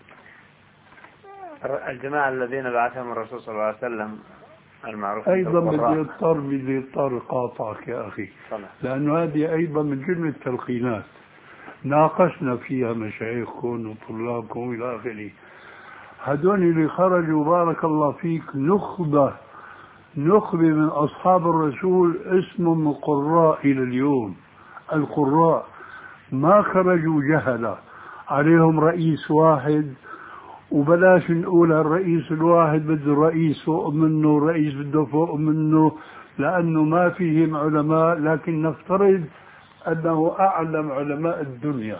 الجماعة الذين بعثهم الرسول صلى الله عليه وسلم المعروف أيضا بدي اضطر بدي اضطر قاطعك يا أخي، لأنه هذه أيضا من جملة التلقينات ناقشنا فيها مشايخكم وطلابكم إلى آخره. هدول اللي خرجوا بارك الله فيك نخبة نخبة من أصحاب الرسول اسمهم القراء إلى اليوم. القراء ما خرجوا جهلة عليهم رئيس واحد، وبلاش نقول الرئيس الواحد بده رئيس فوق منه، رئيس بده فوق منه، لأنه ما فيهم علماء، لكن نفترض أنه أعلم علماء الدنيا،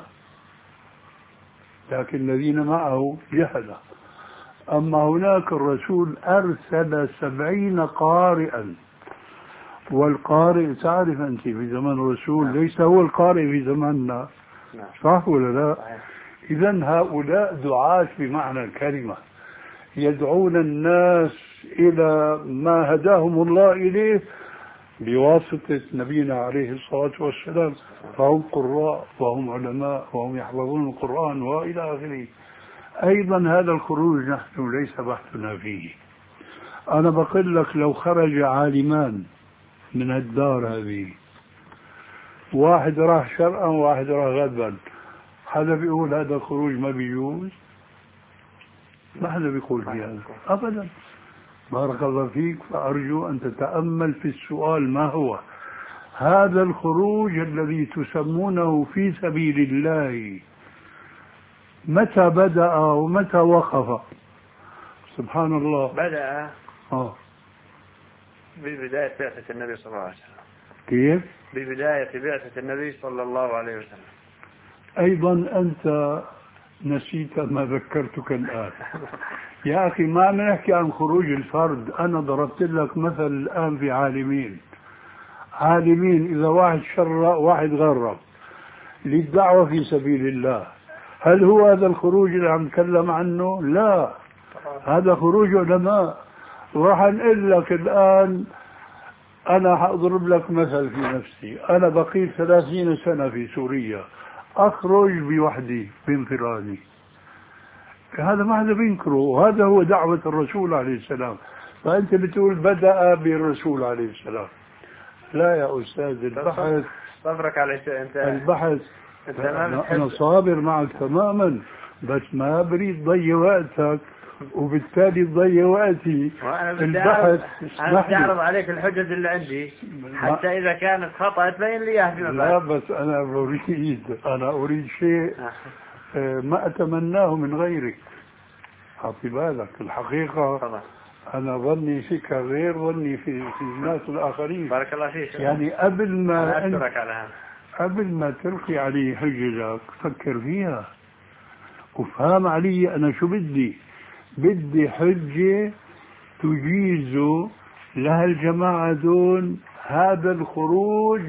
لكن الذين معه جهلة. أما هناك الرسول أرسل سبعين قارئا، والقارئ تعرف أنت في زمن الرسول ليس هو القارئ في زماننا، صح ولا لا؟ إذن هؤلاء دعاة بمعنى الكلمة، يدعون الناس إلى ما هداهم الله إليه بواسطة نبينا عليه الصلاة والسلام، فهم قراء وهم علماء وهم يحفظون القرآن وإلى آخره. أيضا هذا الخروج نحن ليس بحثنا فيه. أنا بقول لك لو خرج عالمان من الدار هذه، واحد راح شرقا وواحد راح غربا، حدا بيقول هذا الخروج ما بيجوز؟ ما حدا بيقول في هذا أبدا. بارك الله فيك. فأرجو أن تتأمل في السؤال ما هو هذا الخروج الذي تسمونه في سبيل الله، متى بدأ ومتى وقف؟ سبحان الله. بدأ آه. ببداية بعثة النبي صلى الله عليه وسلم. كيف؟ ببداية بعثة النبي صلى الله عليه وسلم. أيضا أنت نسيت ما ذكرتك الآن. يا أخي ما عم نحكي عن خروج الفرد. أنا ضربت لك مثل الآن في عالمين. عالمين إذا واحد شرع واحد غرب للدعوة في سبيل الله، هل هو هذا الخروج اللي عم نتكلم عنه؟ لا، هذا خروج علماء. وراح نقول لك الآن، أنا حأضرب لك مثل في نفسي. أنا بقيت ثلاثين سنة في سوريا، أخرج بوحدي بانفرادي، هذا ما حدا بينكره، وهذا هو دعوة الرسول عليه السلام. فأنت بتقول بدأ بالرسول عليه السلام. لا يا أستاذ، البحث صبرك على شيء أنت البحث أنت أنا, أنا صابر معك تماما، بس ما بريد ضيع وقتك وبالتالي تضيع وقتي. البحث أنا بدي أعرض عليك الحجج اللي عندي حتى إذا كانت خطأ تبين لي إياها فيما بعد. لا بس أنا أريد أنا أريد شيء ما أتمناه من غيرك. أعطي بالك الحقيقة طبعا. أنا ظني فيك غير ظني في في الناس الآخرين. بارك الله فيك. يعني قبل ما أنا أشكرك على هذا. قبل ما تلقي علي حججك فكر فيها وفهم علي أنا شو بدي. بدي حجة تجيز لها الجماعة دون هذا الخروج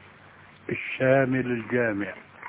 الشامل الجامع.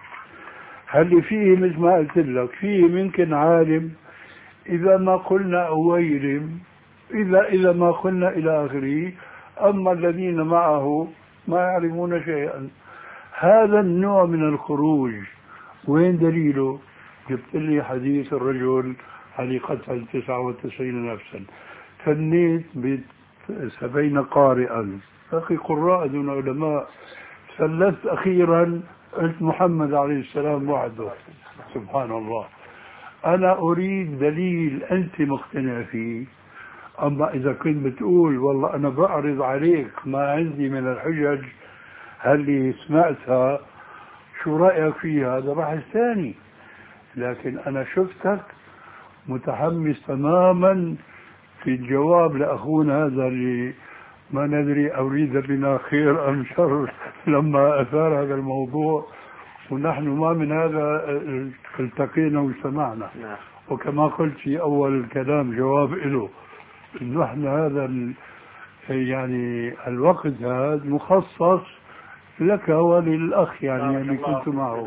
هل فيه مثل ما قلت لك فيه ممكن عالم إذا ما قلنا أويلم إذا إذا ما قلنا إلى آخره، أما الذين معه ما يعلمون شيئا. هذا النوع من الخروج وين دليله؟ جبت لي حديث الرجل علي قتل تسعة وتسعين نفسا، فنيت بسبعين قارئا. أخي قراء دون علماء. ثلثت أخيرا قلت محمد عليه السلام وحده. سبحان الله. أنا أريد دليل أنت مقتنع فيه. أما إذا كنت بتقول والله أنا بعرض عليك ما عندي من الحجج هل سمعتها شو رأيك فيها، هذا بحث ثاني. لكن أنا شفتك متحمس تماما في الجواب لأخونا هذا اللي ما ندري أريد بنا خير أم شر لما أثار هذا الموضوع، ونحن ما من هذا التقينا واجتمعنا. وكما قلت في أول الكلام جواب له، نحن هذا يعني الوقت هذا مخصص لك وللأخ يعني اللي كنت معه.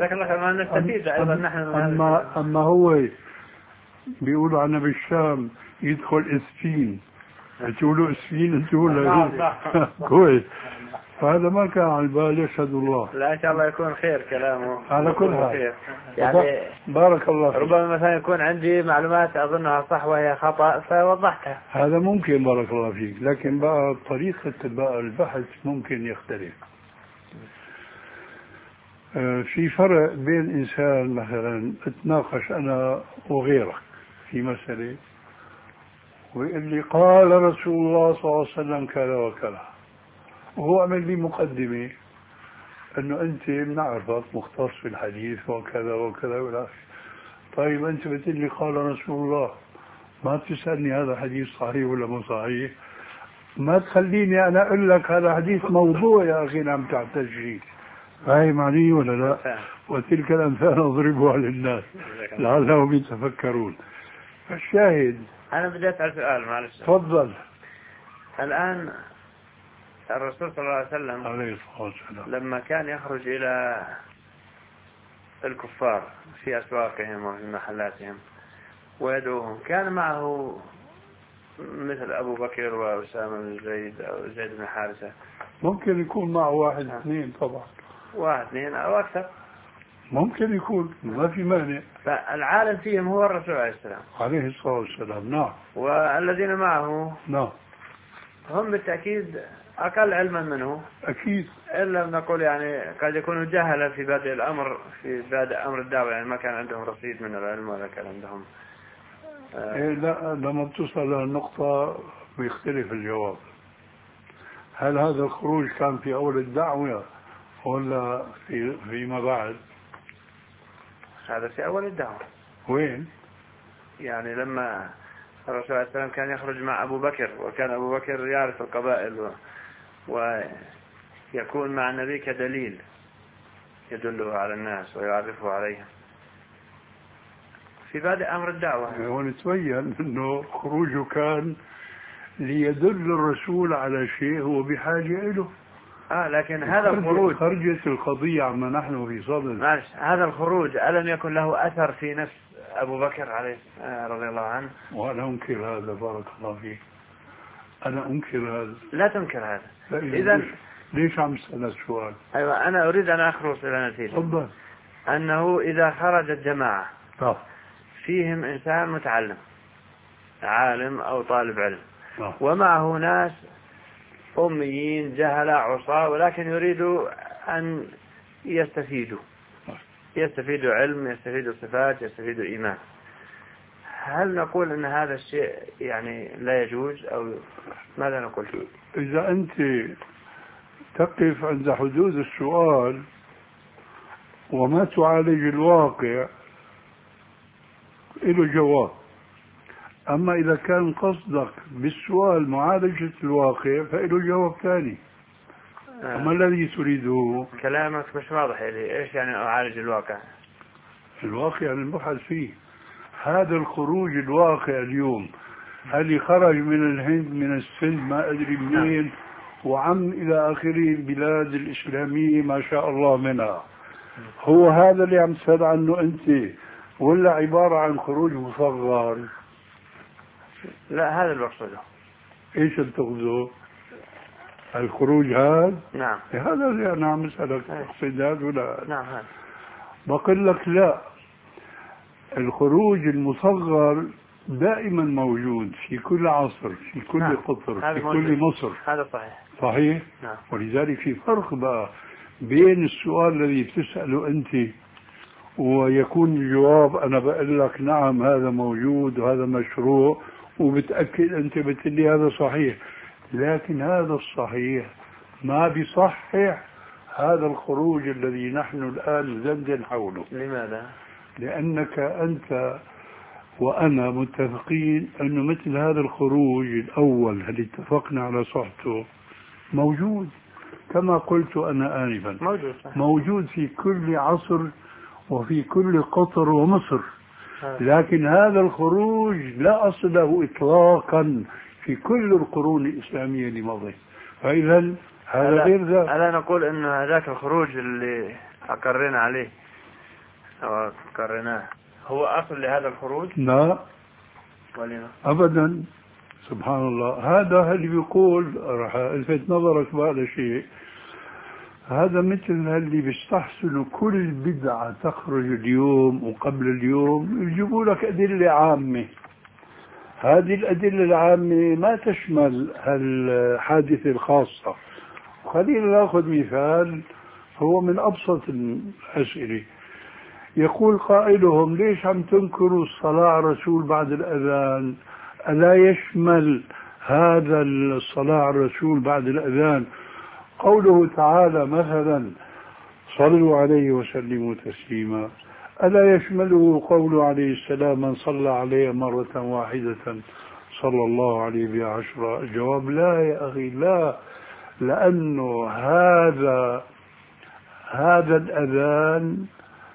أما, أما هو بيقولوا عنا بالشام يدخل اسفين، تقولوا اسفين تقولوا كويس. فهذا ما كان على البال. يشهد الله. لا إن شاء الله يكون خير كلامه على كل حال. يعني بارك الله فيك. ربما مثلا يكون عندي معلومات أظنها صح وهي خطأ فوضحتها. هذا ممكن. بارك الله فيك. لكن بقى طريقة بقى البحث ممكن يختلف. في فرق بين إنسان مثلا اتناقش أنا وغيرك في مسألة ويقول لي قال رسول الله صلى الله عليه وسلم كذا وكذا، وهو عمل لي مقدمة أنه أنت بنعرفك مختص في الحديث وكذا وكذا ولا. طيب أنت بتقول لي قال رسول الله، ما تسألني هذا حديث صحيح ولا مو صحيح. ما تخليني أنا أقول لك هذا حديث موضوع يا أخي عم تعتجي. فاهم علي ولا لا؟ وتلك الأمثال أضربها للناس لعلهم يتفكرون. فالشاهد أنا بدي أسأل سؤال معلش. تفضل. الآن الرسول صلى الله عليه وسلم عليه الصلاة والسلام لما كان يخرج إلى الكفار في أسواقهم وفي محلاتهم ويدعوهم، كان معه مثل أبو بكر وأسامة بن زيد أو زيد بن حارثة؟ ممكن يكون معه واحد اثنين طبعا. واحد اثنين أو أكثر ممكن يكون، ما في مانع. فالعالم فيهم هو الرسول عليه السلام عليه الصلاة والسلام. نعم. والذين معه نعم هم بالتأكيد أقل علما منه أكيد. إلا نقول يعني قد يكونوا جهلة في بادئ الأمر في بادئ أمر الدعوة، يعني ما كان عندهم رصيد من العلم ولا كان عندهم آه إيه لا، لما بتصل للنقطة بيختلف الجواب. هل هذا الخروج كان في أول الدعوة ولا في فيما بعد؟ هذا في أول الدعوة. وين؟ يعني لما الرسول عليه السلام كان يخرج مع أبو بكر، وكان أبو بكر يعرف القبائل و... ويكون مع النبي كدليل يدله على الناس ويعرفه عليهم في بادئ أمر الدعوة. ونتبين أنه خروجه كان ليدل الرسول على شيء هو بحاجة إله. آه لكن هذا الخروج خرجت القضية عما نحن في صدد. معلش، هذا الخروج ألم يكن له أثر في نفس أبو بكر عليه آه رضي الله عنه؟ وأنا أنكر هذا، بارك الله فيك، أنا أنكر هذا. لا تنكر هذا. إذا ليش عم تسأل السؤال؟ أيوة أنا أريد أن أخلص إلى نتيجة. تفضل. أنه إذا خرجت جماعة طب. فيهم إنسان متعلم عالم أو طالب علم طب. ومعه ناس أميين جهلة عصاة ولكن يريدوا أن يستفيدوا يستفيدوا علم، يستفيدوا صفات، يستفيدوا إيمان، هل نقول أن هذا الشيء يعني لا يجوز أو ماذا نقول فيه؟ إذا أنت تقف عند حدود السؤال وما تعالج الواقع له جواب. أما إذا كان قصدك بالسؤال معالجة الواقع فإله جواب ثاني. آه. ما الذي تريده؟ كلامك مش واضح لي، إيش يعني أعالج الواقع؟ الواقع المبحث فيه هذا الخروج الواقع اليوم، هل خرج من الهند من السند ما أدري منين وعم إلى آخره البلاد الإسلامية ما شاء الله منها، هو هذا اللي عم تسأل عنه أنت ولا عبارة عن خروج مصغر؟ لا هذا اللي بقصده. ايش بتقصده؟ الخروج هذا؟ نعم. هذا اللي انا عم اسالك تقصد هذا ولا؟ نعم هذا. بقول لك لا، الخروج المصغر دائما موجود في كل عصر، في كل نعم. قطر، في كل مصر. هذا صحيح. صحيح؟ نعم. ولذلك في فرق بقى بين السؤال الذي بتسأله أنت ويكون الجواب أنا بقول لك نعم هذا موجود وهذا مشروع وبتأكد أنت بتقولي هذا صحيح، لكن هذا الصحيح ما بيصحح هذا الخروج الذي نحن الآن ندندن حوله. لماذا؟ لأنك أنت وأنا متفقين أنه مثل هذا الخروج الأول اللي اتفقنا على صحته موجود كما قلت أنا آنفا، موجود, موجود في كل عصر وفي كل قطر ومصر. لكن هذا الخروج لا أصل له إطلاقا في كل القرون الإسلامية اللي مضت، فإذا هذا غير ذلك. ألا نقول أن هذاك الخروج اللي أقرنا عليه أو أقرناه هو أصل لهذا الخروج؟ لا ولينا. أبدا. سبحان الله، هذا اللي بيقول راح ألفت نظرك بهذا شيء، هذا مثل اللي بيستحسنوا كل بدعة تخرج اليوم وقبل اليوم يجيبوا لك أدلة عامة. هذه الأدلة العامة ما تشمل الحادثة الخاصة. خلينا نأخذ مثال هو من أبسط الأسئلة. يقول قائلهم ليش عم تنكروا الصلاة على الرسول بعد الأذان؟ ألا يشمل هذا الصلاة على الرسول بعد الأذان قوله تعالى مثلا صلوا عليه وسلموا تسليما؟ ألا يشمله قوله عليه السلام من صلى عليه مرة واحدة صلى الله عليه بها عشرة؟ الجواب لا يا أخي، لا، لأنه هذا هذا الأذان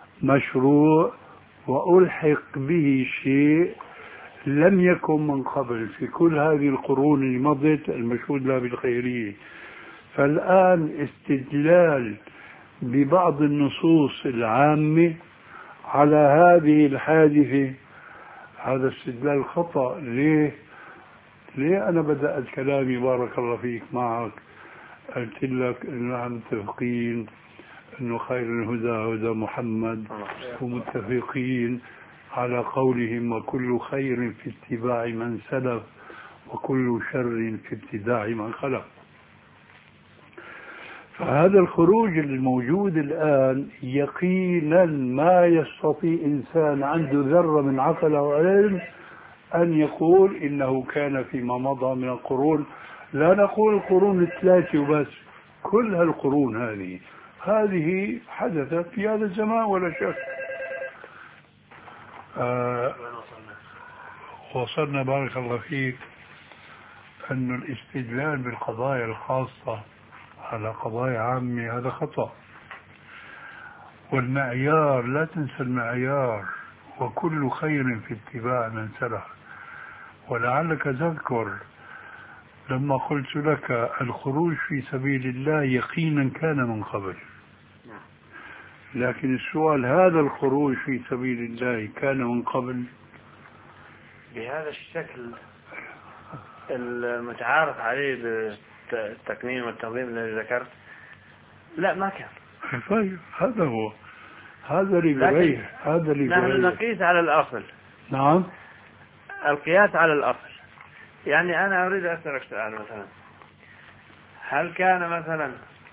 مشروع وألحق به شيء لم يكن من قبل في كل هذه القرون اللي مضت المشهود لها بالخيرية. فالآن استدلال ببعض النصوص العامة على هذه الحادثة هذا استدلال خطأ. ليه؟ ليه أنا بدأت كلامي بارك الله فيك معك قلت لك إن نحن متفقين أنه خير الهدى هدى محمد ومتفقين على قولهم وكل خير في اتباع من سلف وكل شر في ابتداع من خلق. فهذا الخروج الموجود الآن يقينا ما يستطيع إنسان عنده ذرة من عقل أو علم أن يقول إنه كان فيما مضى من القرون، لا نقول القرون الثلاثة وبس، كل هالقرون هذه هذه حدثت في هذا الزمان ولا شك. آه وصلنا بارك الله فيك أن الاستدلال بالقضايا الخاصة على قضايا عامة هذا خطأ، والمعيار لا تنسى المعيار، وكل خير في اتباع من سلف. ولعلك تذكر لما قلت لك الخروج في سبيل الله يقينا كان من قبل، لكن السؤال هذا الخروج في سبيل الله كان من قبل بهذا الشكل المتعارف عليه بالتقنين والتنظيم الذي ذكرت؟ لا ما كان. طيب هذا هو، هذا اللي بريح، هذا اللي بريح. نحن نقيس على الأصل. نعم، القياس على الأصل. يعني أنا أريد أسألك سؤال مثلا، هل كان مثلا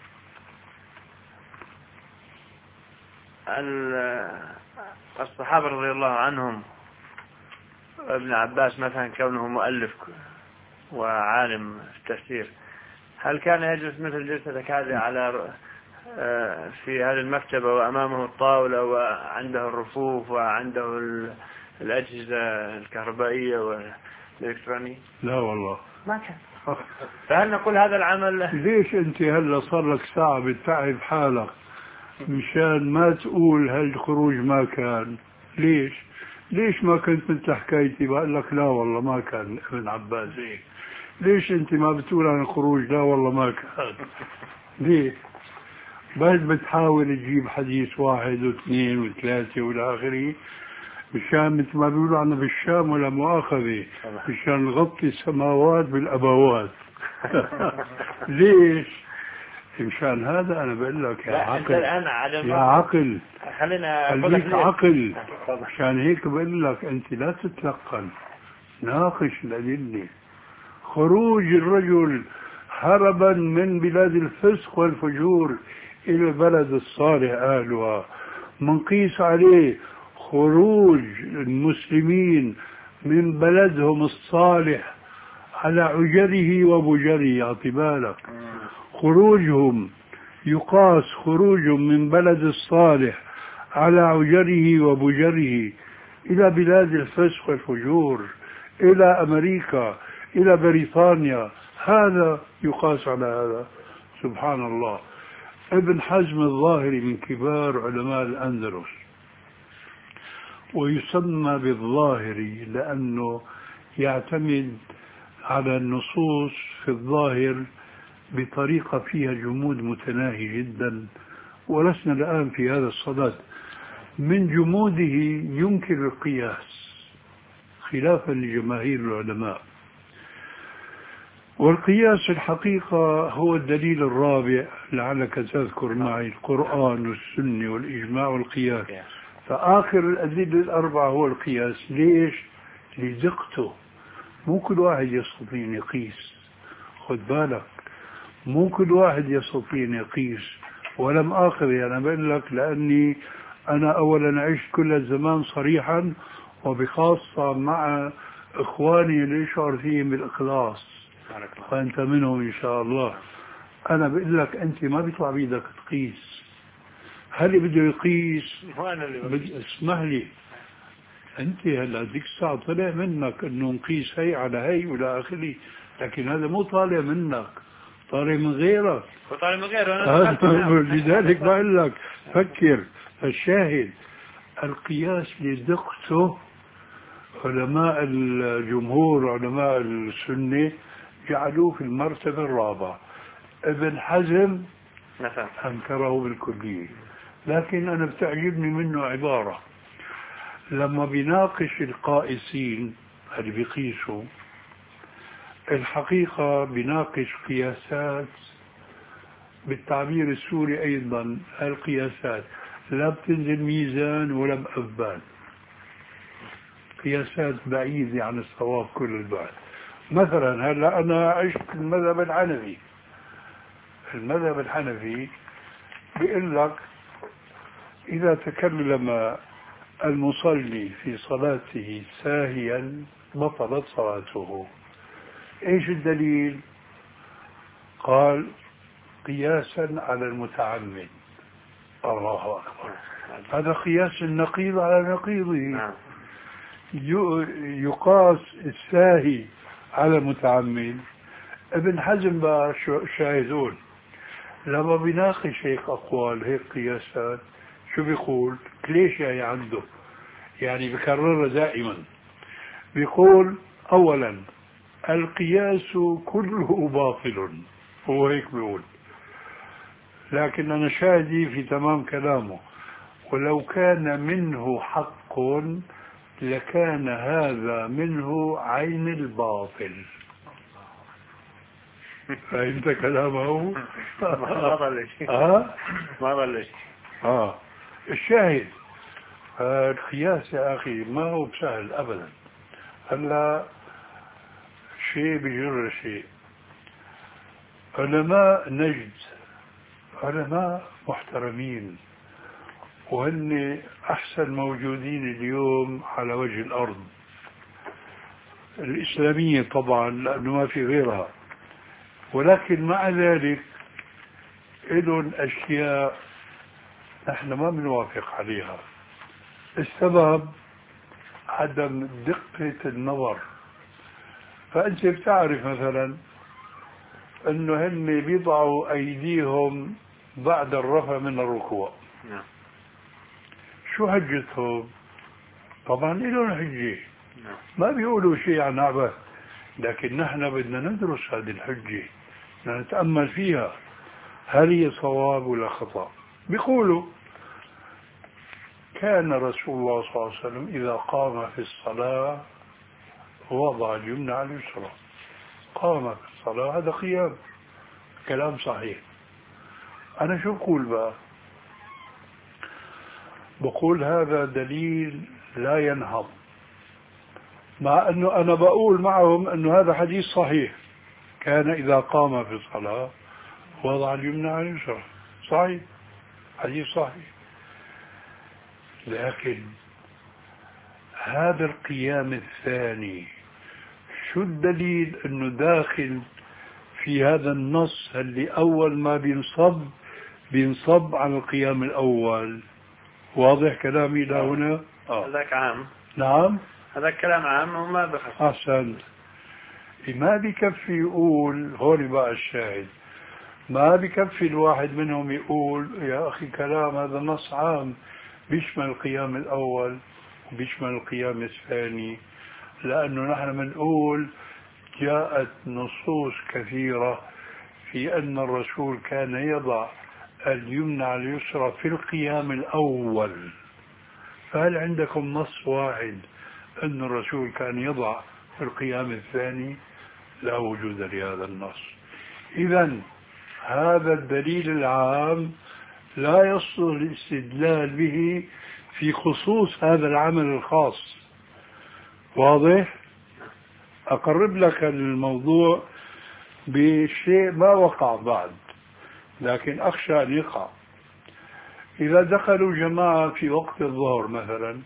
الصحابة رضي الله عنهم، ابن عباس مثلا كونه مؤلف وعالم التفسير، هل كان يجلس مثل جلسة هذه على في هذه المكتبة وأمامه الطاولة وعنده الرفوف وعنده الأجهزة الكهربائية والإلكترونية؟ لا والله ما كان. فهل نقول هذا العمل؟ ليش أنت هلا صار لك ساعة بتتعب حالك مشان ما تقول هالخروج ما كان؟ ليش؟ ليش ما كنت مثل حكايتي بقول لك لا والله ما كان ابن عباس هيك؟ ليش أنت ما بتقول عن الخروج لا والله ما كان؟ ليه؟ بس بتحاول تجيب حديث واحد واثنين وثلاثة والى آخره مشان مثل ما بيقولوا عنا بالشام ولا مؤاخذة مشان نغطي السماوات بالأبوات. ليش؟ مشان هذا أنا بقول لك يا عقل، يا عقل خلينا خليك عقل. مشان هيك بقول لك أنت لا تتلقن، ناقش الأدلة. خروج الرجل هربا من بلاد الفسق والفجور إلى البلد الصالح أهلها، منقيس عليه خروج المسلمين من بلدهم الصالح على عجره وبجره. اعتبالك خروجهم يقاس خروجهم من بلد الصالح على عجره وبجره إلى بلاد الفسق والفجور، إلى أمريكا، إلى بريطانيا، هذا يقاس على هذا. سبحان الله. ابن حزم الظاهري من كبار علماء الأندلس، ويسمى بالظاهري لأنه يعتمد على النصوص في الظاهر بطريقة فيها جمود متناهي جدا، ولسنا الآن في هذا الصدد. من جموده ينكر القياس خلافا لجماهير العلماء، والقياس الحقيقة هو الدليل الرابع، لعلك تذكر معي القرآن والسنة والإجماع والقياس. فآخر الأدلة الأربعة هو القياس. ليش؟ لدقته. مو كل واحد يستطيع يقيس، خد بالك، مو كل واحد يستطيع يقيس. ولم آخذ أنا بقول لك لأني أنا أولا عشت كل الزمان صريحا، وبخاصة مع إخواني اللي يشعر فيهم بالإخلاص، وأنت منهم إن شاء الله. أنا بقول لك أنت ما بيطلع بيدك تقيس. هل بده يقيس؟ بدي اسمح لي، أنت هلا ديك الساعة طلع منك إنه نقيس هي على هي ولا آخره، لكن هذا مو طالع منك، طالع من غيرك. طالع من غيره. لذلك بقول لك فكر. فالشاهد القياس لدقته. علماء الجمهور علماء السنة جعلوه في المرتبة الرابعة. ابن حزم أنكره بالكلية، لكن أنا بتعجبني منه عبارة لما بيناقش القائسين اللي بيقيسوا، الحقيقة بيناقش قياسات بالتعبير السوري أيضا. القياسات لا بتنزل ميزان ولا بأبان، قياسات بعيدة عن الصواب كل البعد. مثلا هلا أنا عشت المذهب الحنفي. المذهب الحنفي بيقول لك إذا تكلم المصلي في صلاته ساهيا بطلت صلاته. إيش الدليل؟ قال قياسا على المتعمد. الله أكبر، هذا قياس النقيض على نقيضه. يقاس الساهي على المتعمد. ابن حزم بقى شاهدون لما بيناقش هيك أقوال هيك قياسات شو بيقول؟ ليش يعني عنده يعني بكررها دائما. بيقول أولا القياس كله باطل، هو هيك بيقول، لكن أنا شاهدي في تمام كلامه، ولو كان منه حق لكان هذا منه عين الباطل. فهمت كلامه؟ ما ضل شيء. ها؟ ما ضل شيء. اه الشاهد القياس يا أخي ما هو بسهل أبدا. هلا شيء بجر شيء. علماء نجد علماء محترمين، وهن أحسن موجودين اليوم على وجه الأرض الإسلامية طبعا لأنه ما في غيرها، ولكن مع ذلك لهم أشياء نحن ما بنوافق عليها. السبب عدم دقة النظر. فأنت بتعرف مثلا أنه هن بيضعوا أيديهم بعد الرفع من الركوع. نعم. شو حجتهم؟ طبعا لهم حجة، نعم. ما بيقولوا شيء عن عبث، لكن نحن بدنا ندرس هذه الحجة، بدنا نتأمل فيها هل هي صواب ولا خطأ. بيقولوا كان رسول الله صلى الله عليه وسلم إذا قام في الصلاة وضع اليمنى على اليسرى. قام في الصلاة، هذا قيام، كلام صحيح. أنا شو بقول بقى؟ بقول هذا دليل لا ينهض، مع أنه أنا بقول معهم أنه هذا حديث صحيح. كان إذا قام في الصلاة وضع اليمنى على اليسرى، صحيح، حديث صحيح. لكن هذا القيام الثاني شو الدليل أنه داخل في هذا النص اللي أول ما بينصب بينصب على القيام الأول؟ واضح كلامي إلى هنا؟ آه. هذاك عام. نعم، هذا كلام عام وما بخص. أحسنت. ما بكفي يقول هون بقى الشاهد، ما بكفي الواحد منهم يقول يا أخي كلام هذا نص عام بيشمل القيام الأول وبيشمل القيام الثاني، لأنه نحن بنقول جاءت نصوص كثيرة في أن الرسول كان يضع اليمنى على اليسرى في القيام الأول. فهل عندكم نص واحد أن الرسول كان يضع في القيام الثاني؟ لا وجود لهذا النص. إذن هذا الدليل العام لا يصلح الاستدلال به في خصوص هذا العمل الخاص. واضح؟ أقرب لك الموضوع بشيء ما وقع بعد، لكن أخشى أن يقع. إذا دخلوا جماعة في وقت الظهر مثلا،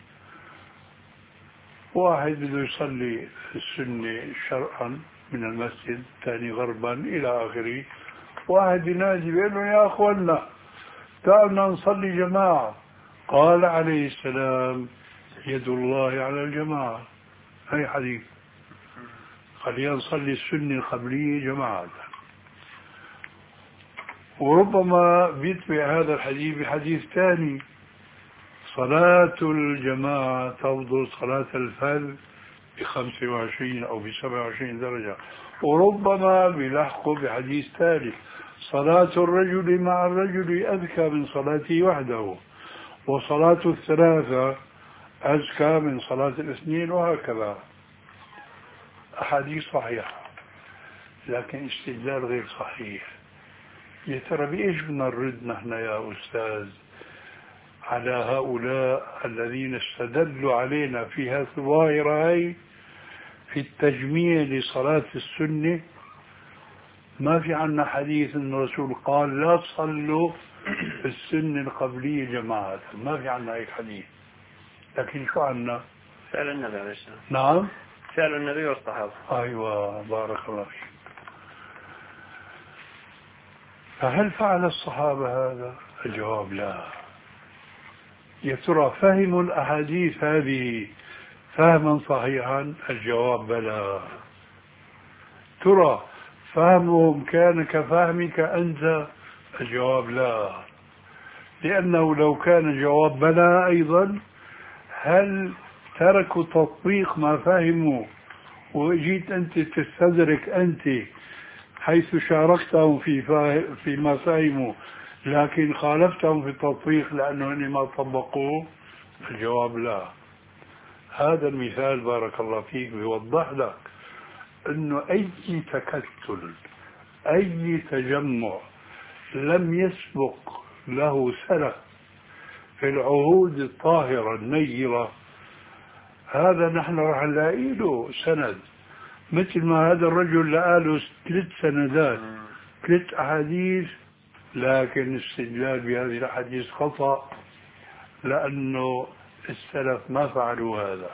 واحد بده يصلي السنة شرقا من المسجد، ثاني غربا إلى آخره، واحد ينادي بيقول له يا أخوانا تعالوا نصلي جماعة. قال عليه السلام يد الله على الجماعة. هي حديث، خلينا نصلي السنة القبلية جماعة. وربما بيتبع هذا الحديث بحديث ثاني، صلاة الجماعة تفضل صلاة الفرد بخمسة وعشرين أو بسبعة وعشرين درجة. وربما بيلحقوا بحديث ثالث، صلاة الرجل مع الرجل أذكى من صلاته وحده، وصلاة الثلاثة أزكى من صلاة الاثنين، وهكذا. أحاديث صحيحة لكن استدلال غير صحيح. يا ترى بإيش بدنا نرد نحن يا أستاذ على هؤلاء الذين استدلوا علينا في هذه الظاهرة هي في التجميع لصلاة السنة ما في عنا حديث أن الرسول قال لا تصلوا في السنة القبلية جماعة، ما في عنا هيك حديث. لكن شو عنا؟ فعل النبي عليه السلام. نعم، فعل النبي والصحابة. أيوة، بارك الله فيك. فهل فعل الصحابة هذا؟ الجواب لا. يا ترى فهموا الأحاديث هذه فهما صحيحا؟ الجواب بلى. ترى فهمهم كان كفهمك أنت؟ الجواب لا. لأنه لو كان الجواب بلى أيضا، هل تركوا تطبيق ما فهموا وجيت أنت تستدرك أنت حيث شاركتهم في فيما فهموا لكن خالفتهم في التطبيق لأنهم ما طبقوه؟ الجواب لا. هذا المثال بارك الله فيك بيوضح لك أنه أي تكتل، أي تجمع لم يسبق له سلف في العهود الطاهرة النيرة، هذا نحن راح نلاقي له سند. مثل ما هذا الرجل لقى له ثلاث سندات، ثلاث أحاديث، لكن استدلال بهذه الأحاديث خطأ لأنه السلف ما فعلوا هذا.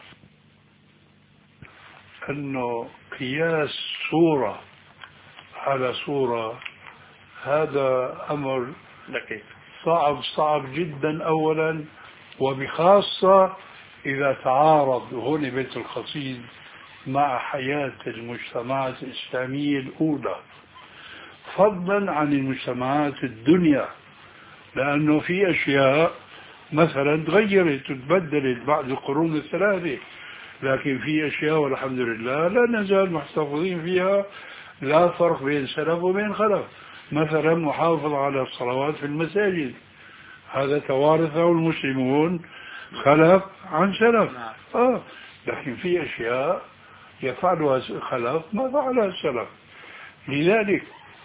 أنه قياس صورة على صورة هذا أمر صعب صعب جدا أولا، وبخاصة إذا تعارض هون بيت القصيد مع حياة المجتمعات الإسلامية الأولى، فضلا عن المجتمعات الدنيا، لأنه في أشياء مثلا تغيرت وتبدلت بعد القرون الثلاثة، لكن في أشياء والحمد لله لا نزال محتفظين فيها، لا فرق بين سلف وبين خلف. مثلا محافظة على الصلوات في المساجد، هذا توارثه المسلمون خلف عن سلف. آه. لكن في أشياء يفعلها الخلف ما فعلها السلف. لذلك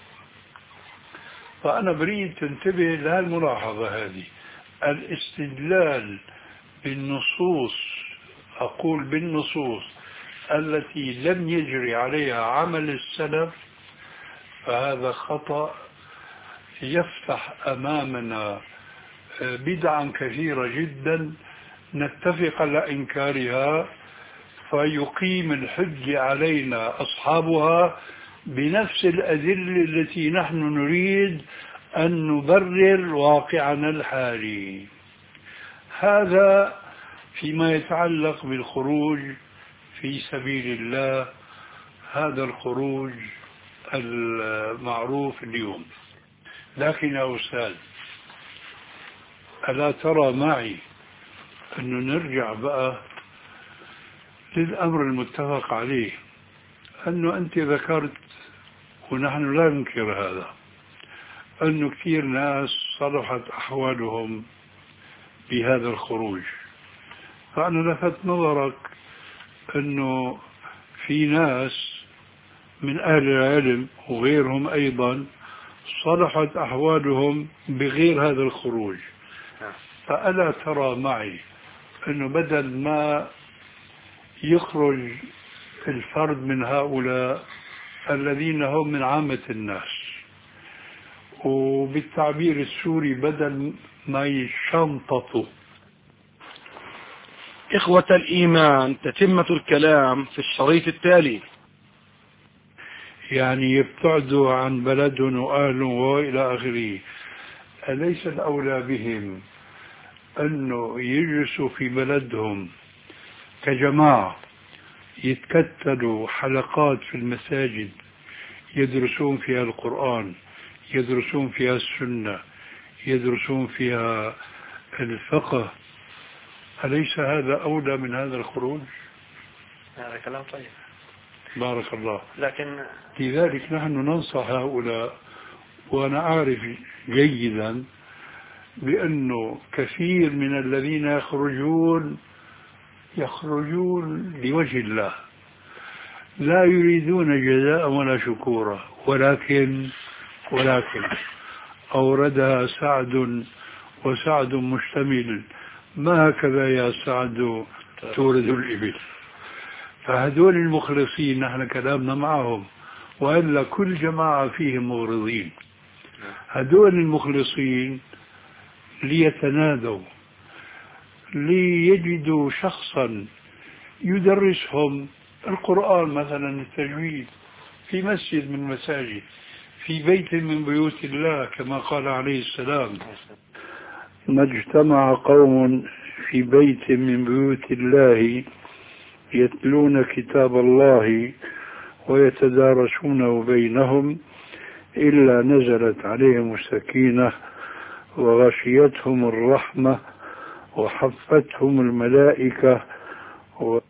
فأنا بريد تنتبه لهالملاحظة هذه، الاستدلال بالنصوص، أقول بالنصوص التي لم يجري عليها عمل السلف، فهذا خطأ يفتح أمامنا بدعا كثيرة جدا نتفق على إنكارها، فيقيم الحجة علينا أصحابها بنفس الأدلة التي نحن نريد أن نبرر واقعنا الحالي. هذا فيما يتعلق بالخروج في سبيل الله، هذا الخروج المعروف اليوم. لكن يا أستاذ، ألا ترى معي أنه نرجع بقى للأمر المتفق عليه، أنه أنت ذكرت ونحن لا ننكر هذا، أنه كثير ناس صلحت أحوالهم بهذا الخروج. فأنا لفت نظرك أنه في ناس من أهل العلم وغيرهم أيضا صلحت أحوالهم بغير هذا الخروج. فألا ترى معي أنه بدل ما يخرج الفرد من هؤلاء الذين هم من عامة الناس، وبالتعبير السوري بدل ما يشنططوا. إخوة الإيمان، تتمة الكلام في الشريط التالي. يعني يبتعدوا عن بلدهم وأهلهم وإلى آخره، أليس الأولى بهم أنه يجلسوا في بلدهم كجماعة، يتكتلوا حلقات في المساجد يدرسون فيها القرآن، يدرسون فيها السنة، يدرسون فيها الفقه؟ أليس هذا أولى من هذا الخروج؟ هذا كلام طيب، بارك الله. لكن لذلك نحن ننصح هؤلاء، وأنا أعرف جيدا بأنه كثير من الذين يخرجون يخرجون لوجه الله، لا يريدون جزاء ولا شكورا، ولكن ولكن أوردها سعد وسعد مشتمل، ما هكذا يا سعد تورد الإبل. فهدول المخلصين نحن كلامنا معهم، وإلا كل جماعة فيهم مغرضين. هدول المخلصين ليتنادوا، ليجدوا شخصا يدرسهم القرآن مثلا التجويد في مسجد من المساجد، في بيت من بيوت الله كما قال عليه السلام: ما اجتمع قوم في بيت من بيوت الله يتلون كتاب الله ويتدارسونه بينهم إلا نزلت عليهم السكينة وغشيتهم الرحمة وحفتهم الملائكة و